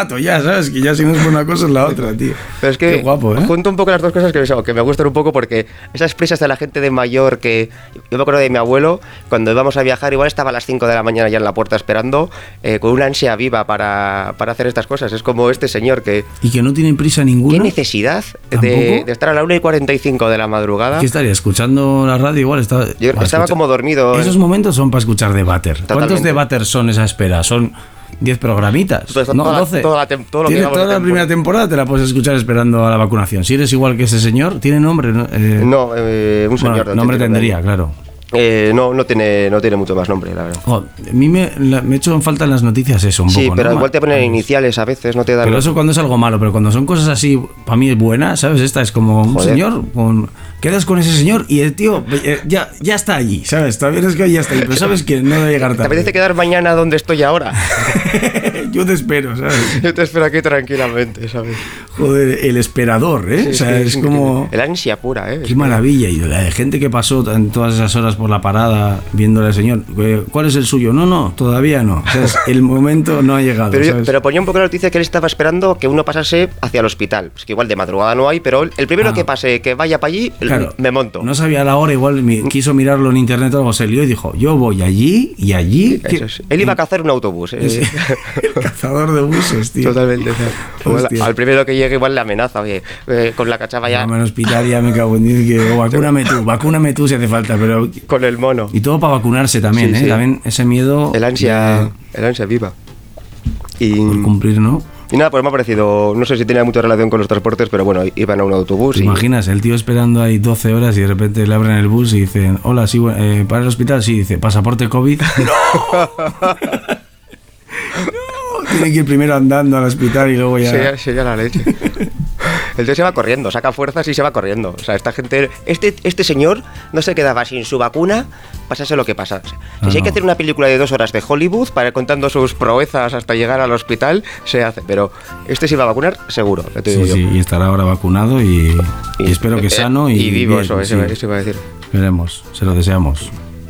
¿sabes? Que ya si no es por una cosa es la otra, tío. Pero es que qué guapo, ¿eh? junto un poco las dos cosas que, que me gustan un poco porque esas prisas de la gente de mayor que... Yo me acuerdo de mi abuelo, cuando íbamos a viajar, igual estaba a las cinco de la mañana ya en la puerta esperando, eh, con una ansia viva para, para hacer estas cosas. Es como este señor que... Y que no tiene prisa ninguna. ¿Qué necesidad de, de estar a la una y cuarenta y cinco de la madrugada? ¿Qué estaría? ¿Escuchando la radio? Igual estaba... Yo estaba escucha... como dormido. Esos momentos son para escuchar debater. Totalmente. ¿Cuántos debater son esa espera? Son diez programitas. Pues no, toda, doce. Toda la, tem- todo lo Tiene que toda la primera temporada te la puedes escuchar esperando a la vacunación. Si eres igual que ese señor, ¿tiene nombre? No, eh... no eh, un señor. Bueno, nombre tendría, claro. Eh, no, no tiene, no tiene mucho más nombre, la verdad. Oh, a mí me, la, me he hecho en falta en las noticias eso un sí, poco. pero ¿no? igual te ponen iniciales a veces, no te dan. Pero eso cuando es algo malo, pero cuando son cosas así, para mí es buena, ¿sabes? Esta es como un Joder. señor, con, quedas con ese señor y el tío eh, ya, ya está allí, ¿sabes? Todavía es que ya está allí, pero sabes que no debe llegar tarde. ¿Te apetece quedar mañana donde estoy ahora? Yo te espero, ¿sabes? Yo te espero aquí tranquilamente, ¿sabes? Joder, el esperador, ¿eh? Sí, o sea, sí, es como... El ansia pura, ¿eh? Qué maravilla. Y la gente que pasó en todas esas horas por la parada viéndole al señor, ¿cuál es el suyo? No, no, todavía no. O sea, es- el momento no ha llegado, Pero, yo- ¿sabes? pero ponía un poco la noticia que él estaba esperando que uno pasase hacia el hospital. Es que igual de madrugada no hay, pero el primero Ah. que pase, que vaya para allí, el- Claro, me monto. No sabía la hora, igual mi- quiso mirarlo en internet o algo, se lió y dijo, yo voy allí y allí... Eso es. Él iba a cazar un autobús. ¿eh? Sí, el cazador de buses, tío. Totalmente. o sea, igual Hostia. al primero que llegue igual le amenaza, oye, eh, con la cachava ya, Llama al hospital y ya me cago en Dios, que o vacúname tú, vacúname tú si hace falta, pero... con el mono. Y todo para vacunarse también, Sí, ¿eh? sí. También ese miedo... El ansia, de- el ansia viva. Y, por cumplir, ¿no? y nada, pues me ha parecido, no sé si tenía mucha relación con los transportes, pero bueno, iban a un autobús. ¿Te y, imaginas? El tío esperando ahí doce horas y de repente le abren el bus y dicen, hola, sí, bueno, eh, ¿para el hospital? Sí, dice, ¿pasaporte COVID? ¡No! No, tiene que ir primero andando al hospital y luego ya... Sería, sería la leche. El tío se va corriendo, saca fuerzas y se va corriendo. O sea, esta gente, este, este señor no se quedaba sin su vacuna, pasase lo que pasase. Ah, si hay que no. hacer una película de dos horas de Hollywood para ir contando sus proezas hasta llegar al hospital, se hace. Pero este se iba a vacunar, seguro. ya te Sí, digo yo. sí, y estará ahora vacunado y, y espero que eh, sano y, y vivo, bien, eso, sí. eso, eso iba a decir. Veremos, se lo deseamos.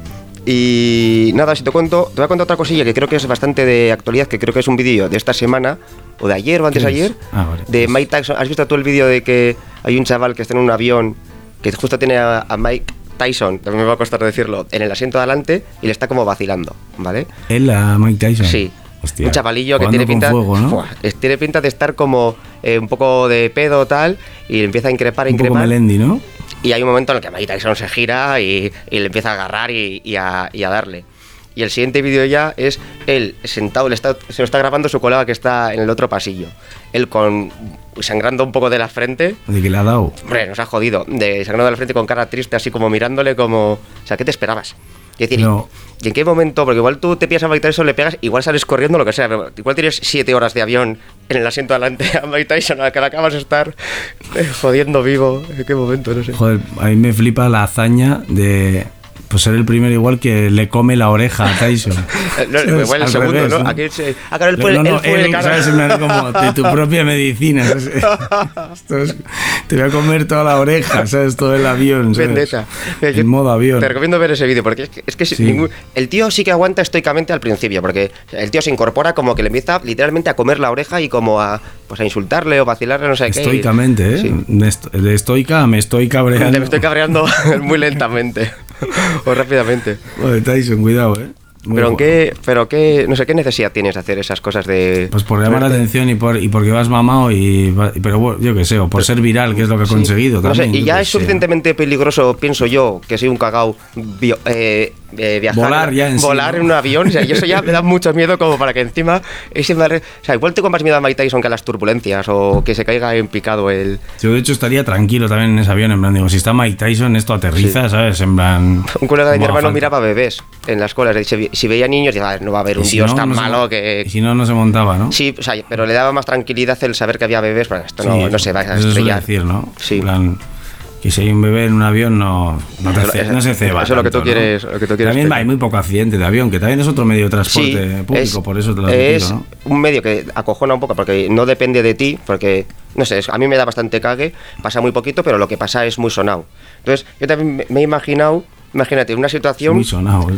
Y nada, si te cuento, te voy a contar otra cosilla que creo que es bastante de actualidad, que creo que es un vídeo de esta semana, o de ayer o antes de ¿Qué es? ayer, Ah, vale. de Mike Tyson. ¿Has visto tú el vídeo de que hay un chaval que está en un avión, que justo tiene a, a Mike Tyson, también me va a costar decirlo, en el asiento de adelante y le está como vacilando, ¿vale? ¿Él, a Mike Tyson? Sí. Hostia, Un chavalillo que jugando tiene pinta, con fuego, ¿no? Buah, es- tiene pinta de estar como eh, un poco de pedo tal y le empieza a increpar, a Un poco increpar. Melendi, ¿no? Y hay un momento en el que Mike Tyson se gira y, y le empieza a agarrar y, y a, y a darle. Y el siguiente vídeo ya es él sentado, le está, se lo está grabando su colega que está en el otro pasillo. Él con sangrando un poco de la frente. De que le ha dado. Hombre, nos ha jodido. De sangrando de la frente con cara triste, así como mirándole como... O sea, ¿qué te esperabas? Es decir, No. ¿y en qué momento? Porque igual tú te pillas a Mike Tyson, le pegas, igual sales corriendo, lo que sea. Pero igual tienes siete horas de avión en el asiento delante a Mike Tyson, al que le acabas de estar eh, jodiendo vivo. ¿En qué momento? No sé. Joder, a mí me flipa la hazaña de pues ser el primero igual que le come la oreja a Tyson. No, ¿Sabes? igual el Al segundo, revés, ¿no? Aquí se, ah, claro, él fue, no, no, él fue él, el cara. ¿sabes? En plan como de tu propia medicina. ¿sabes? Esto es- te voy a comer toda la oreja, ¿sabes? Todo el avión. ¿sabes? Vendetta. Mira, yo En modo avión. Te recomiendo ver ese vídeo porque es que, es que Sí. ningún- el tío sí que aguanta estoicamente al principio porque el tío se incorpora como que le empieza literalmente a comer la oreja y como a pues a insultarle o vacilarle, no sé qué. Estoicamente, ¿eh? Sí. De, est- de estoica a me estoy cabreando. Me estoy cabreando muy lentamente o rápidamente. Joder, Tyson, cuidado, ¿eh? Muy Pero en guapo. qué, pero qué, no sé qué necesidad tienes de hacer esas cosas de. Pues por llamar la atención y, por, y porque vas mamado y va- pero bueno, yo qué sé, o por ser viral, que es lo que ha Sí. conseguido No sé, también. y yo ya qué es sé. suficientemente peligroso, pienso yo, que soy un cagao, bio- eh, eh, viajar, Volar ya en sí, volar ¿no? en un avión, o sea, y eso ya me da mucho miedo como para que encima ese me arre- o sea, igual tengo más miedo a Mike Tyson que a las turbulencias o que se caiga en picado el Yo de hecho estaría tranquilo también en ese avión, en plan, digo, si está Mike Tyson, esto aterriza, ¿sabes? En plan... un colega de mi no haga hermano falta. miraba bebés en las colas, si, si veía niños, decía, "Ah, no va a haber Y un si dios no, tan no se- malo que Y si no, no se montaba, ¿no? sí, o sea, pero le daba más tranquilidad el saber que había bebés, porque esto no, Sí, no se va a eso se suele estrellar. decir, ¿no? Sí. En plan, que si hay un bebé en un avión no, no, te Eso- ce- eso- no se ceba. eso es lo que tú tanto, ¿no? quieres- lo que tú quieres También tener. hay muy poco accidente de avión, que también es otro medio de transporte Sí, público, es, por eso te lo es digo, ¿no? un medio que acojona un poco porque no depende de ti, porque, no sé, es- a mí me da bastante cague, pasa muy poquito, pero lo que pasa es muy sonado. Entonces, yo también me- me he imaginado, imagínate, una situación... Muy sonado, ¿eh?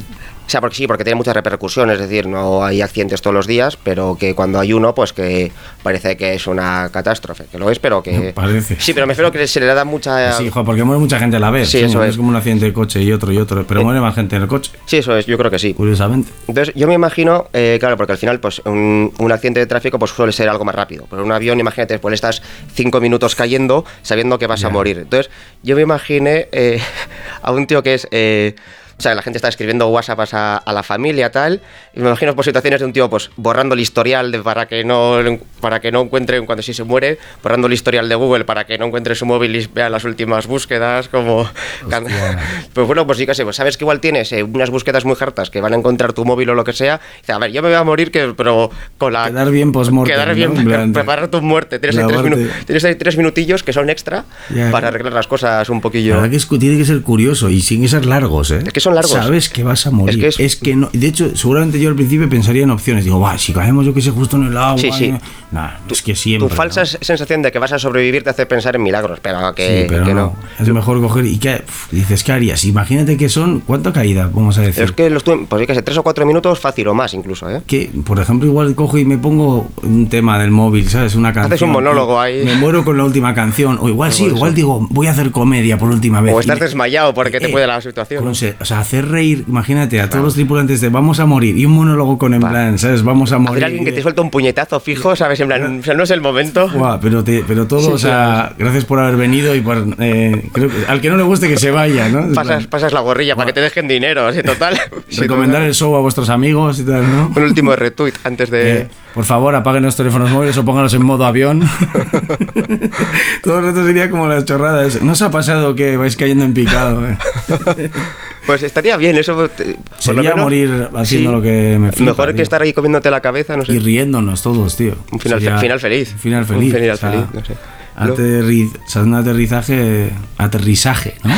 O sea, porque sí, porque tiene muchas repercusiones, es decir, no hay accidentes todos los días, pero que cuando hay uno, pues que parece que es una catástrofe, que lo es, pero que... Parece. Sí, pero me refiero que se le da mucha... Sí, hijo, porque muere mucha gente a la vez. Sí, sí, eso es. es. como un accidente de coche y otro y otro, pero Eh, muere más gente en el coche. Sí, eso es, yo creo que sí. Curiosamente. Entonces, yo me imagino, eh, claro, porque al final, pues un, un accidente de tráfico pues suele ser algo más rápido. Pero un avión, imagínate, pues estás cinco minutos cayendo sabiendo que vas Ya. a morir. Entonces, yo me imaginé eh, a un tío que es... Eh, o sea, la gente está escribiendo WhatsApp a, a la familia, tal, y me imagino por situaciones de un tío pues borrando el historial de, para que no para que no encuentre, cuando sí se muere, borrando el historial de Google para que no encuentre su móvil y vea las últimas búsquedas, como... Pues bueno, pues sí que sé, pues sabes que igual tienes eh, unas búsquedas muy hartas que van a encontrar tu móvil o lo que sea, y dices, a ver, yo me voy a morir, que, pero con la... Quedar bien post-mortem, Quedar bien, ¿no? En plan, preparar tu muerte. Tienes ahí, tres lavarte. minu- tienes ahí tres minutillos que son extra Ya. para arreglar las cosas un La poquillo. verdad que es, tiene que ser curioso y tiene que ser largos, ¿eh? Es que son largos. Sabes que vas a morir. Es que es- Es que no. De hecho, seguramente yo al principio pensaría en opciones. Digo, va, si caemos, yo que sé, justo en el agua. Sí, sí. eh". Nah, es que siempre. Tu falsa ¿no? sensación de que vas a sobrevivir te hace pensar en milagros, pero que, Sí, pero que no. Es mejor coger. ¿Y qué? Uf, dices, ¿qué harías? Imagínate que son. ¿Cuánta caída? Vamos a decir. Es que los tu- pues yo que sé, tres o cuatro minutos fácil o más incluso, ¿eh? Que, por ejemplo, igual cojo y me pongo un tema del móvil, ¿sabes? Una canción. Haces un monólogo ahí. Me muero con la última canción. O igual sí, Algo de igual eso. digo, voy a hacer comedia por última vez. O Y estás me- desmayado porque te Eh, puede la situación. con se- o sea, hacer reír, imagínate, a todos los tripulantes de vamos a morir y un monólogo con en Va. plan, ¿sabes? Vamos a morir. Hacer alguien que te suelta un puñetazo fijo, ¿sabes? En plan, o sea, no es el momento. Buah, pero, te- pero todo, Sí, o sea, gracias por haber venido y por. eh, creo que- al que no le guste que se vaya, ¿no? En Pasas, plan, pasas la gorrilla para que te dejen dinero, ¿sí? Total. Sí, recomendar total. el show a vuestros amigos y tal, ¿no? Un último retweet antes de... Eh, por favor, apaguen los teléfonos móviles o pónganlos en modo avión. Todo el rato sería como las chorradas. ¿No os ha pasado que vais cayendo en picado? eh? Pues estaría bien, eso... te- por lo Sería menos- morir haciendo sí. lo que me flipa, Mejor que tío. estar ahí comiéndote la cabeza, no sé. Y riéndonos todos, tío. Un final, Sería- final feliz. un final Un feliz. final o sea, feliz, no sé. aterri- o sea, un aterrizaje. Aterrizaje, ¿no?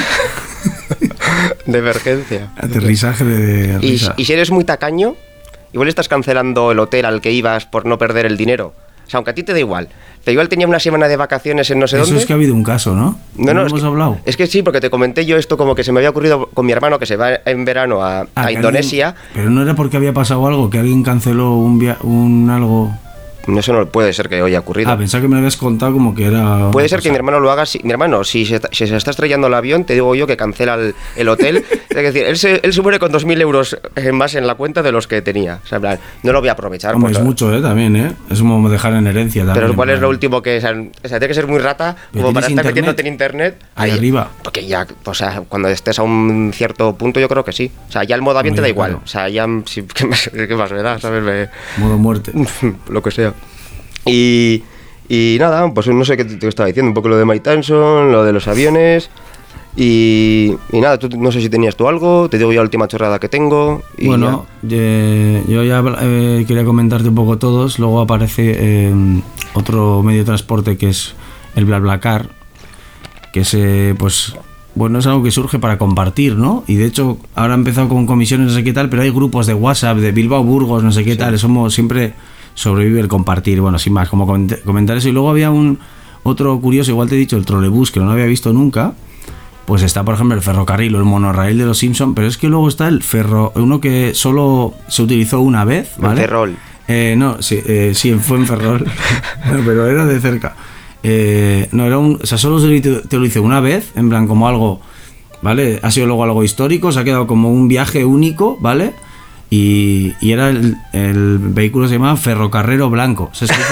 De emergencia. Aterrizaje de Y, risa. y si eres muy tacaño, igual estás cancelando el hotel al que ibas por no perder el dinero. O sea, aunque a ti te da igual. Pero igual tenía una semana de vacaciones en no sé Eso dónde. es que ha habido un caso, ¿no? No, no, es hemos que, hablado. es que sí, porque te comenté yo esto como que se me había ocurrido con mi hermano que se va en verano a, Ah, a que Indonesia. alguien- pero no era porque había pasado algo, que alguien canceló un, via- un algo. Eso no puede ser que haya ocurrido. Ah, pensaba que me lo habías contado como que era. Puede una ser que cosa. mi hermano lo haga. Si, mi hermano, si se, está- si se está estrellando el avión, te digo yo que cancela el, el hotel. Es decir, él se, él se muere con dos mil euros eh, más en la cuenta de los que tenía. O sea, en plan, no lo voy a aprovechar. Hombre, es porque- mucho, ¿eh? También, ¿eh? Es como dejar en herencia también. Pero ¿cuál en es plan. lo último que... O sea, o sea, tiene que ser muy rata Pero como para ¿tienes estar internet? metiéndote en internet. Ahí arriba. Porque ya, o sea, cuando estés a un cierto punto yo creo que sí. O sea, ya el modo avión te da Hombre, igual. claro. O sea, ya... sí, ¿qué, más, qué más me da? ¿Sabes? Me- Modo muerte. lo que sea. Y, y nada, pues no sé qué te, te estaba diciendo, un poco lo de Mike Tyson, lo de los aviones. Y, y nada, tú, no sé si tenías tú algo, te digo ya la última chorrada que tengo. Y Bueno, eh, yo ya eh, quería comentarte un poco todos. Luego aparece eh, otro medio de transporte que es el BlaBlaCar, que es, eh, pues, bueno, es algo que surge para compartir, ¿no? Y de hecho, ahora ha empezado con comisiones, no sé qué tal, pero hay grupos de WhatsApp de Bilbao, Burgos, no sé qué tal. Somos siempre sobrevive el compartir, bueno, sin más, como coment- comentar eso. Y luego había un otro curioso, igual te he dicho, el trolebús, que no lo había visto nunca. Pues está, por ejemplo, el ferrocarril o el monorraíl de los Simpson, pero es que luego está el ferro, uno que solo se utilizó una vez, El ¿vale? Ferrol. Eh, no, sí, eh, sí, fue en Ferrol, no, pero era de cerca. Eh, no, era un, o sea, solo se te, te lo hice una vez, en plan como algo, ¿vale? Ha sido luego algo histórico, se ha quedado como un viaje único, ¿vale? Y, y era el, el vehículo se llamaba Ferrocarrero Blanco. O sea, es que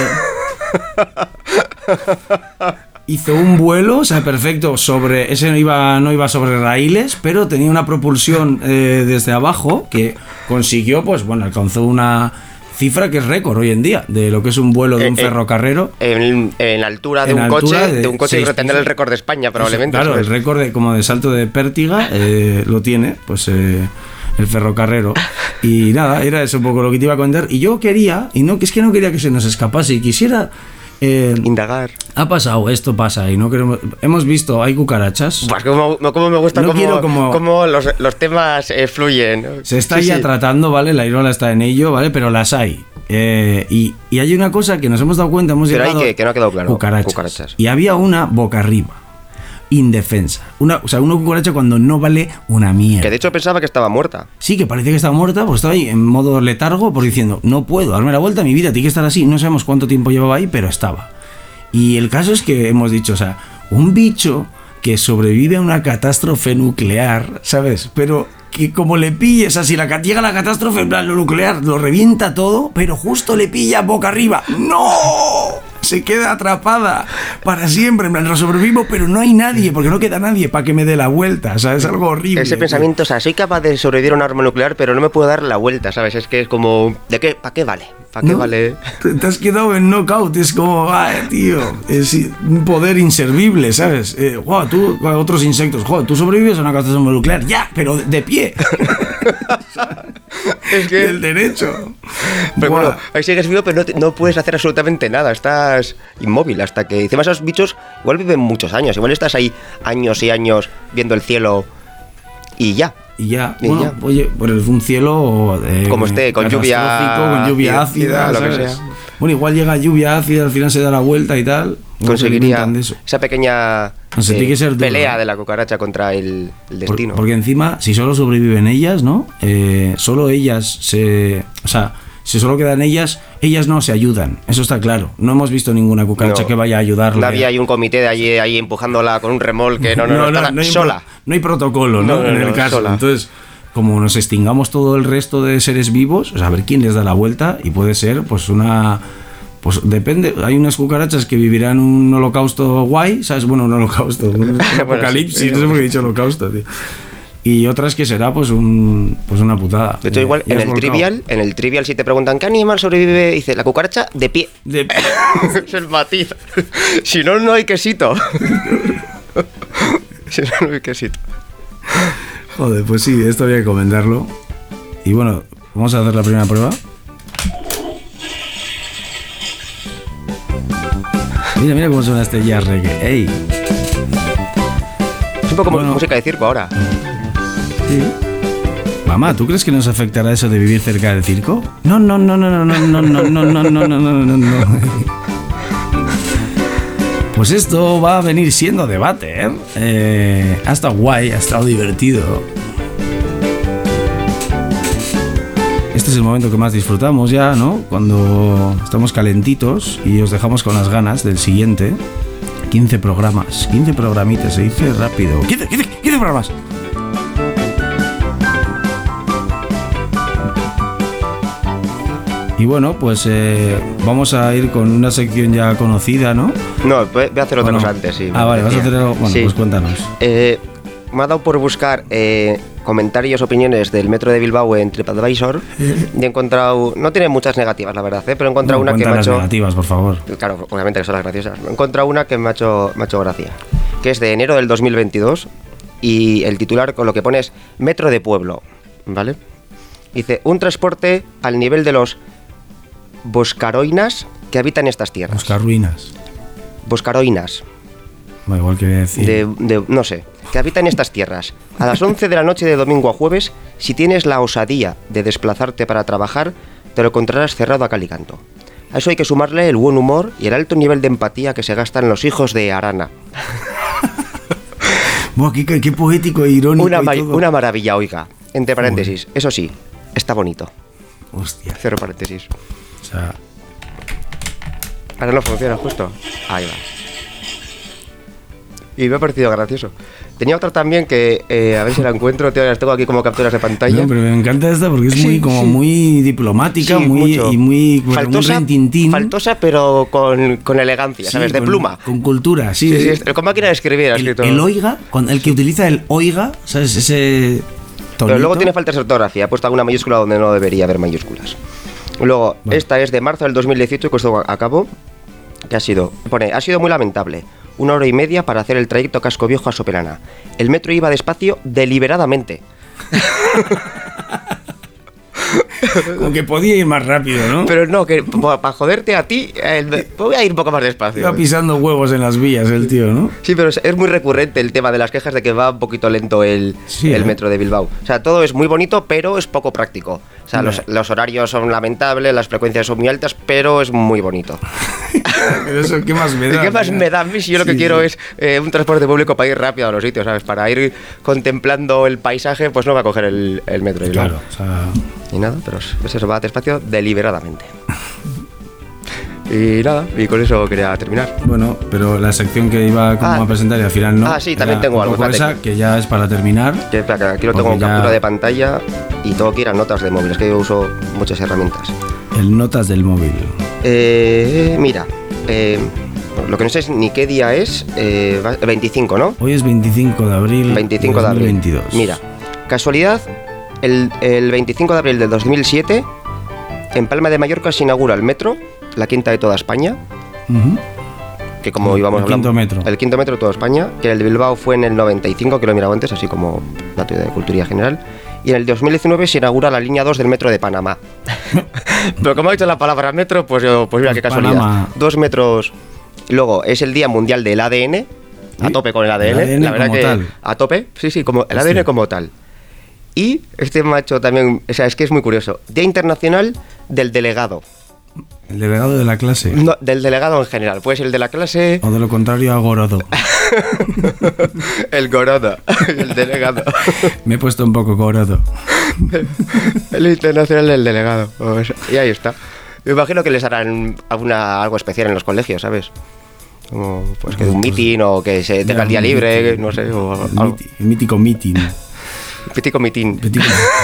hizo, hizo un vuelo, o sea, perfecto, sobre ese no iba, no iba sobre raíles, pero tenía una propulsión eh, desde abajo que consiguió, pues bueno, alcanzó una cifra que es récord hoy en día de lo que es un vuelo de un Eh, eh, ferrocarrero. En, en altura de En un altura coche, de de, un coche seis que tendrá el pisos. récord de España probablemente. Claro, ¿sabes? el récord de, como de salto de pértiga eh, lo tiene, pues eh, el ferrocarrero. Y nada, era eso un poco lo que te iba a contar. Y yo quería, y no, que es que no quería que se nos escapase, y quisiera. Eh, Indagar. ha pasado, esto pasa, y no queremos. Hemos visto, hay cucarachas. Pues como, como me gusta No cómo, quiero como- cómo los, los temas eh, fluyen. ¿no? Se está Sí, ya sí. tratando, ¿vale? La Irola está en ello, ¿vale? Pero las hay. Eh, y, y hay una cosa que nos hemos dado cuenta, hemos Pero hay llegado. que- que no ha quedado claro. Cucarachas. Cucarachas. Y había una boca arriba. indefensa. Una, o sea, una cucaracha cuando no vale una mierda. Que de hecho pensaba que estaba muerta. Sí, que parecía que estaba muerta, pues estaba ahí en modo letargo, por diciendo, no puedo darme la vuelta, mi vida tiene que estar así. No sabemos cuánto tiempo llevaba ahí, pero estaba. Y el caso es que hemos dicho, o sea, un bicho que sobrevive a una catástrofe nuclear, ¿sabes? Pero que como le pilles, así la llega la catástrofe, en plan, lo nuclear, lo revienta todo, pero justo le pilla boca arriba. ¡No! Se queda atrapada para siempre, en plan, lo sobrevivo, pero no hay nadie, porque no queda nadie para que me dé la vuelta, o sea, es algo horrible. Ese tío. pensamiento, o sea, soy capaz de sobrevivir a un arma nuclear, pero no me puedo dar la vuelta, ¿sabes? Es que es como, ¿de qué? ¿Para qué vale? ¿Para qué ¿No? vale? Te, te has quedado en knockout, es como, ay, tío, es un poder inservible, ¿sabes? Eh, wow, tú, otros insectos, joder, tú sobrevives a una catástrofe nuclear, ya, pero de, de pie. Es que... Del derecho. Pero Buah. bueno, ahí sigues vivo, pero no, te- no puedes hacer absolutamente nada. Estás inmóvil hasta que... Encima esos bichos igual viven muchos años. Igual estás ahí años y años viendo el cielo y ya. Y ya, Y bueno, ya. oye, por el un cielo eh, Como esté, con lluvia catastrófico, con lluvia ácida, ácida, lo que ¿sabes? sea. Bueno, igual llega lluvia ácida, al final se da la vuelta y tal. Igual se Conseguiría alimentan de eso. esa pequeña No sé, eh, tiene que ser duro, pelea ¿eh? de la cucaracha contra el, el Por- destino. porque encima, si solo sobreviven ellas, ¿no? Eh, solo ellas se... O sea, si solo quedan ellas, ellas no se ayudan. Eso está claro. No hemos visto ninguna cucaracha No. que vaya a ayudarle. No había ahí un comité de allí, ahí empujándola con un remolque. No, no, no, está no hay sola. pro- no hay protocolo, ¿no? No, no, en el no, caso. sola. Entonces, como nos extingamos todo el resto de seres vivos, o sea, a ver quién les da la vuelta y puede ser, pues, una... Pues depende, hay unas cucarachas que vivirán un holocausto guay, ¿sabes? Bueno, un holocausto, un apocalipsis, sí, no sé por qué he dicho holocausto, tío. Y otras que será, pues, un pues una putada. De hecho, Eh, igual ya en has el volcado. trivial, en el trivial si te preguntan ¿qué animal sobrevive? Dice, la cucaracha de pie. De- Es el matiz. Si no, no hay quesito. Si no, no hay quesito. Joder, pues sí, esto había que comentarlo. Y bueno, vamos a hacer la primera prueba. Mira, mira cómo suena este jazz reggae. ¡Ey! Es un poco Bueno. música de circo ahora. Sí. Mamá, ¿tú crees que nos afectará eso de vivir cerca del circo? No, no, no, no, no, no, no, no, no, no, no, no, no, no. Pues esto va a venir siendo debate, ¿eh? Eh, ha estado guay, ha estado divertido. Este es el momento que más disfrutamos ya, ¿no? Cuando estamos calentitos y os dejamos con las ganas del siguiente. quince programas, quince programitas, se dice rápido. quince, quince, quince programas. Y bueno, pues eh, vamos a ir con una sección ya conocida, ¿no? No, voy voy a hacer otra ¿O no? cosa antes, sí. me Ah, vale, vas a parecía. hacer algo. Bueno, Sí. pues cuéntanos. Eh, me ha dado por buscar eh, comentarios, opiniones del metro de Bilbao en TripAdvisor y he encontrado, no tiene muchas negativas la verdad, ¿eh? Pero he encontrado No, una que cuenta me ha las hecho... negativas, por favor. Claro, obviamente que son las graciosas. He encontrado una que me ha hecho, me ha hecho gracia, que es de enero del dos mil veintidós y el titular con lo que pone es Metro de Pueblo, ¿vale? Dice, un transporte al nivel de los boscaroinas que habitan estas tierras. Buscar ruinas. Boscaroinas. Bueno, igual quería decir. De, de- no sé, que habitan estas tierras. A las once de la noche de domingo a jueves, si tienes la osadía de desplazarte para trabajar, te lo encontrarás cerrado a cal y canto. A eso hay que sumarle el buen humor y el alto nivel de empatía que se gastan los hijos de Arana. Buah, qué, qué poético e irónico. Una, y ma- todo. una maravilla, oiga. Entre paréntesis, eso sí, está bonito. Hostia. Cero paréntesis. O sea, Ahora no funciona justo. Ahí va. Y me ha parecido gracioso. Tenía otra también que, eh, a ver si la encuentro, tío, las tengo aquí como capturas de pantalla. no, pero me encanta esta porque es Sí, muy como sí. muy diplomática, Sí, muy mucho. y muy bueno, faltosa, un rintintín. faltosa, pero con, con elegancia, Sí, ¿sabes? De con- pluma. Con cultura, sí. Sí, sí, con máquina de escribir ha el, escrito. el oiga, con el que utiliza el oiga, ¿sabes? Ese tonito. Pero luego tiene faltas de ortografía, ha puesto alguna mayúscula donde no debería haber mayúsculas. Luego, Vale. esta es de marzo del dos mil dieciocho, que esto a cabo, que ha sido, pone, ha sido muy lamentable. Una hora y media para hacer el trayecto Casco Viejo a Soperana. El metro iba despacio deliberadamente. Como que podía ir más rápido, ¿no? Pero no, que para joderte a ti, el- voy a ir un poco más despacio. Iba pisando huevos en las vías el tío, ¿no? Sí, pero es, es muy recurrente el tema de las quejas de que va un poquito lento el, Sí, el ¿eh? metro de Bilbao. O sea, todo es muy bonito, pero es poco práctico. O sea, los, los horarios son lamentables, las frecuencias son muy altas, pero es muy bonito. Pero eso, ¿qué más me da? ¿Qué más me da a mí si yo lo que sí, quiero sí. es eh, un transporte público para ir rápido a los sitios, ¿sabes? Para ir contemplando el paisaje, pues no va a coger el, el metro. Y claro, o sea... Y nada, pero eso va despacio deliberadamente. Y nada, y con eso quería terminar. Bueno, pero la sección que iba como ah, a presentar y al final no. Ah, sí, también tengo algo. Esa, que ya es para terminar. Que, que aquí lo tengo en ya... captura de pantalla y tengo que ir a notas de móvil. Es que yo uso muchas herramientas. El notas del móvil. Eh, mira, eh, lo que no sé es ni qué día es. Eh, veinticinco, ¿no? Hoy es veinticinco de abril. veinticinco de abril. dos mil veintidós. Mira, casualidad, el, el veinticinco de abril del dos mil siete, en Palma de Mallorca se inaugura el metro. La quinta de toda España, uh-huh. que como el, íbamos el hablando, quinto metro. el quinto metro de toda España, que el de Bilbao fue en el noventa y cinco, que lo he mirado antes, así como dato de cultura general, y en el dos mil diecinueve se inaugura la línea dos del metro de Panamá. Pero como ha dicho la palabra metro, pues, yo, pues mira qué casualidad. Panamá. Dos metros. Luego es el Día Mundial del A D N, a tope con el A D N, el A D N la verdad que tal. a tope, sí, sí, como el A D N como tal. Y este macho también, o sea, es que es muy curioso, Día Internacional del Delegado. ¿El delegado de la clase? No, del delegado en general. Puede ser el de la clase... O de lo contrario a Gorodo. El Gorodo, el delegado. Me he puesto un poco Gorodo. El internacional del delegado. Y ahí está. Me imagino que les harán alguna, algo especial en los colegios, ¿sabes? Como pues que de un meeting o que se tenga el día libre, meeting. No sé. O el, algo. Miti, el mítico meeting. El mítico meeting. Mítico.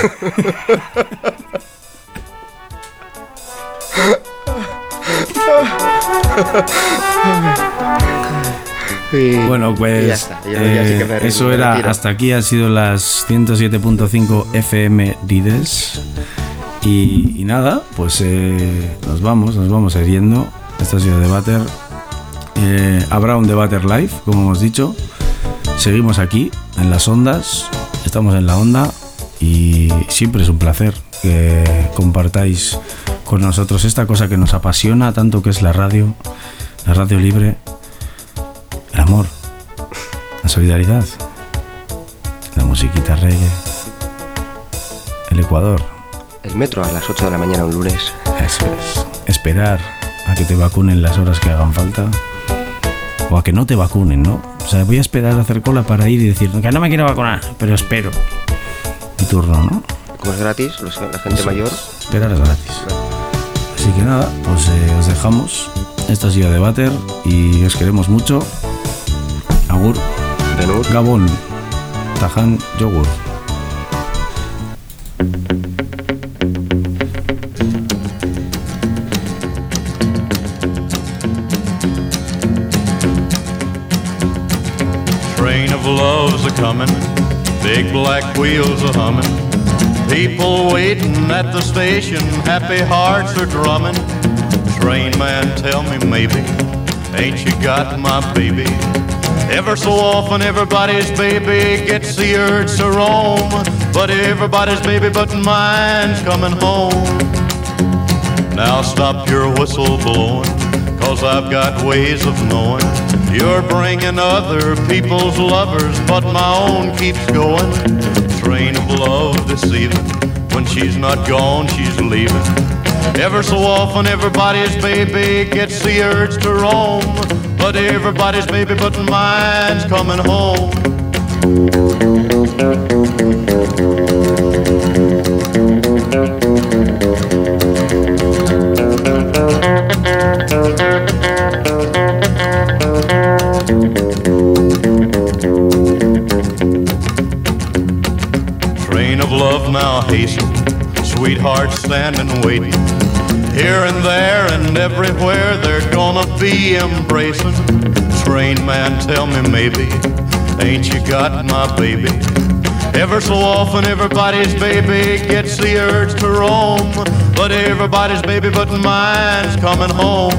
Y, bueno, pues ya está, ya, eh, ya sí que me, eso me era, hasta aquí han sido las ciento siete punto cinco F M Dides. Y, y nada, pues eh, nos vamos, nos vamos a ir yendo. Esto ha sido Debater. Eh, habrá un Debater live, como hemos dicho. Seguimos aquí, en las ondas. Estamos en la onda. Y siempre es un placer que compartáis con nosotros esta cosa que nos apasiona tanto, que es la radio, la radio libre, el amor, la solidaridad, la musiquita reggae, el Ecuador. El metro a las ocho de la mañana un lunes. Eso es. Esperar a que te vacunen las horas que hagan falta. O a que no te vacunen, ¿no? O sea, voy a esperar a hacer cola para ir y decir que no me quiero vacunar, pero espero mi turno, ¿no? Como es gratis, la gente Eso mayor. Es. Esperar es gratis. Así que nada, pues eh, os dejamos. Esto ha sido Debater y os queremos mucho. Agur. Benur. Gabón. Tajan yogur. Train of love's a-comin', big black wheels a-hummin', people waiting at the station, happy hearts are drumming. Train man, tell me maybe, ain't you got my baby? Ever so often everybody's baby gets the urge to roam, but everybody's baby but mine's coming home. Now stop your whistle blowing, 'cause I've got ways of knowing you're bringing other people's lovers, but my own keeps going. Train of love deceiving, when she's not gone, she's leaving. Ever so often everybody's baby gets the urge to roam, but everybody's baby but mine's coming home. Train of love now hasten, sweethearts standing waiting. Here and there and everywhere they're gonna be embracing. Train man, tell me maybe, ain't you got my baby? Ever so often everybody's baby gets the urge to roam, but everybody's baby but mine's coming home.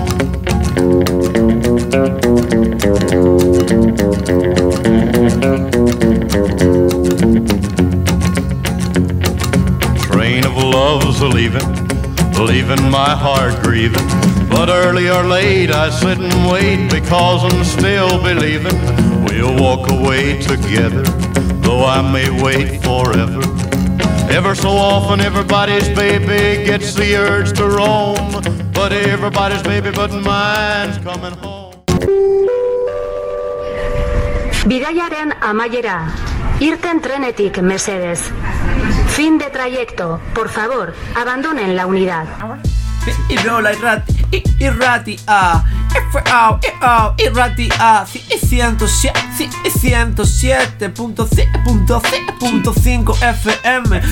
Train of love's a-leaving, leaving my heart grieving, but early or late I sit and wait, because I'm still believing we'll walk away together, though I may wait forever. Ever so often everybody's baby gets the urge to roam, but everybody's baby but mine's coming home. Bidaiaren amaiera, irten trenetik mesedez. Fin de trayecto, por favor, abandonen la unidad. Irola irrati, irrati a, F A O, irrati a, ciento siete punto cinco F M,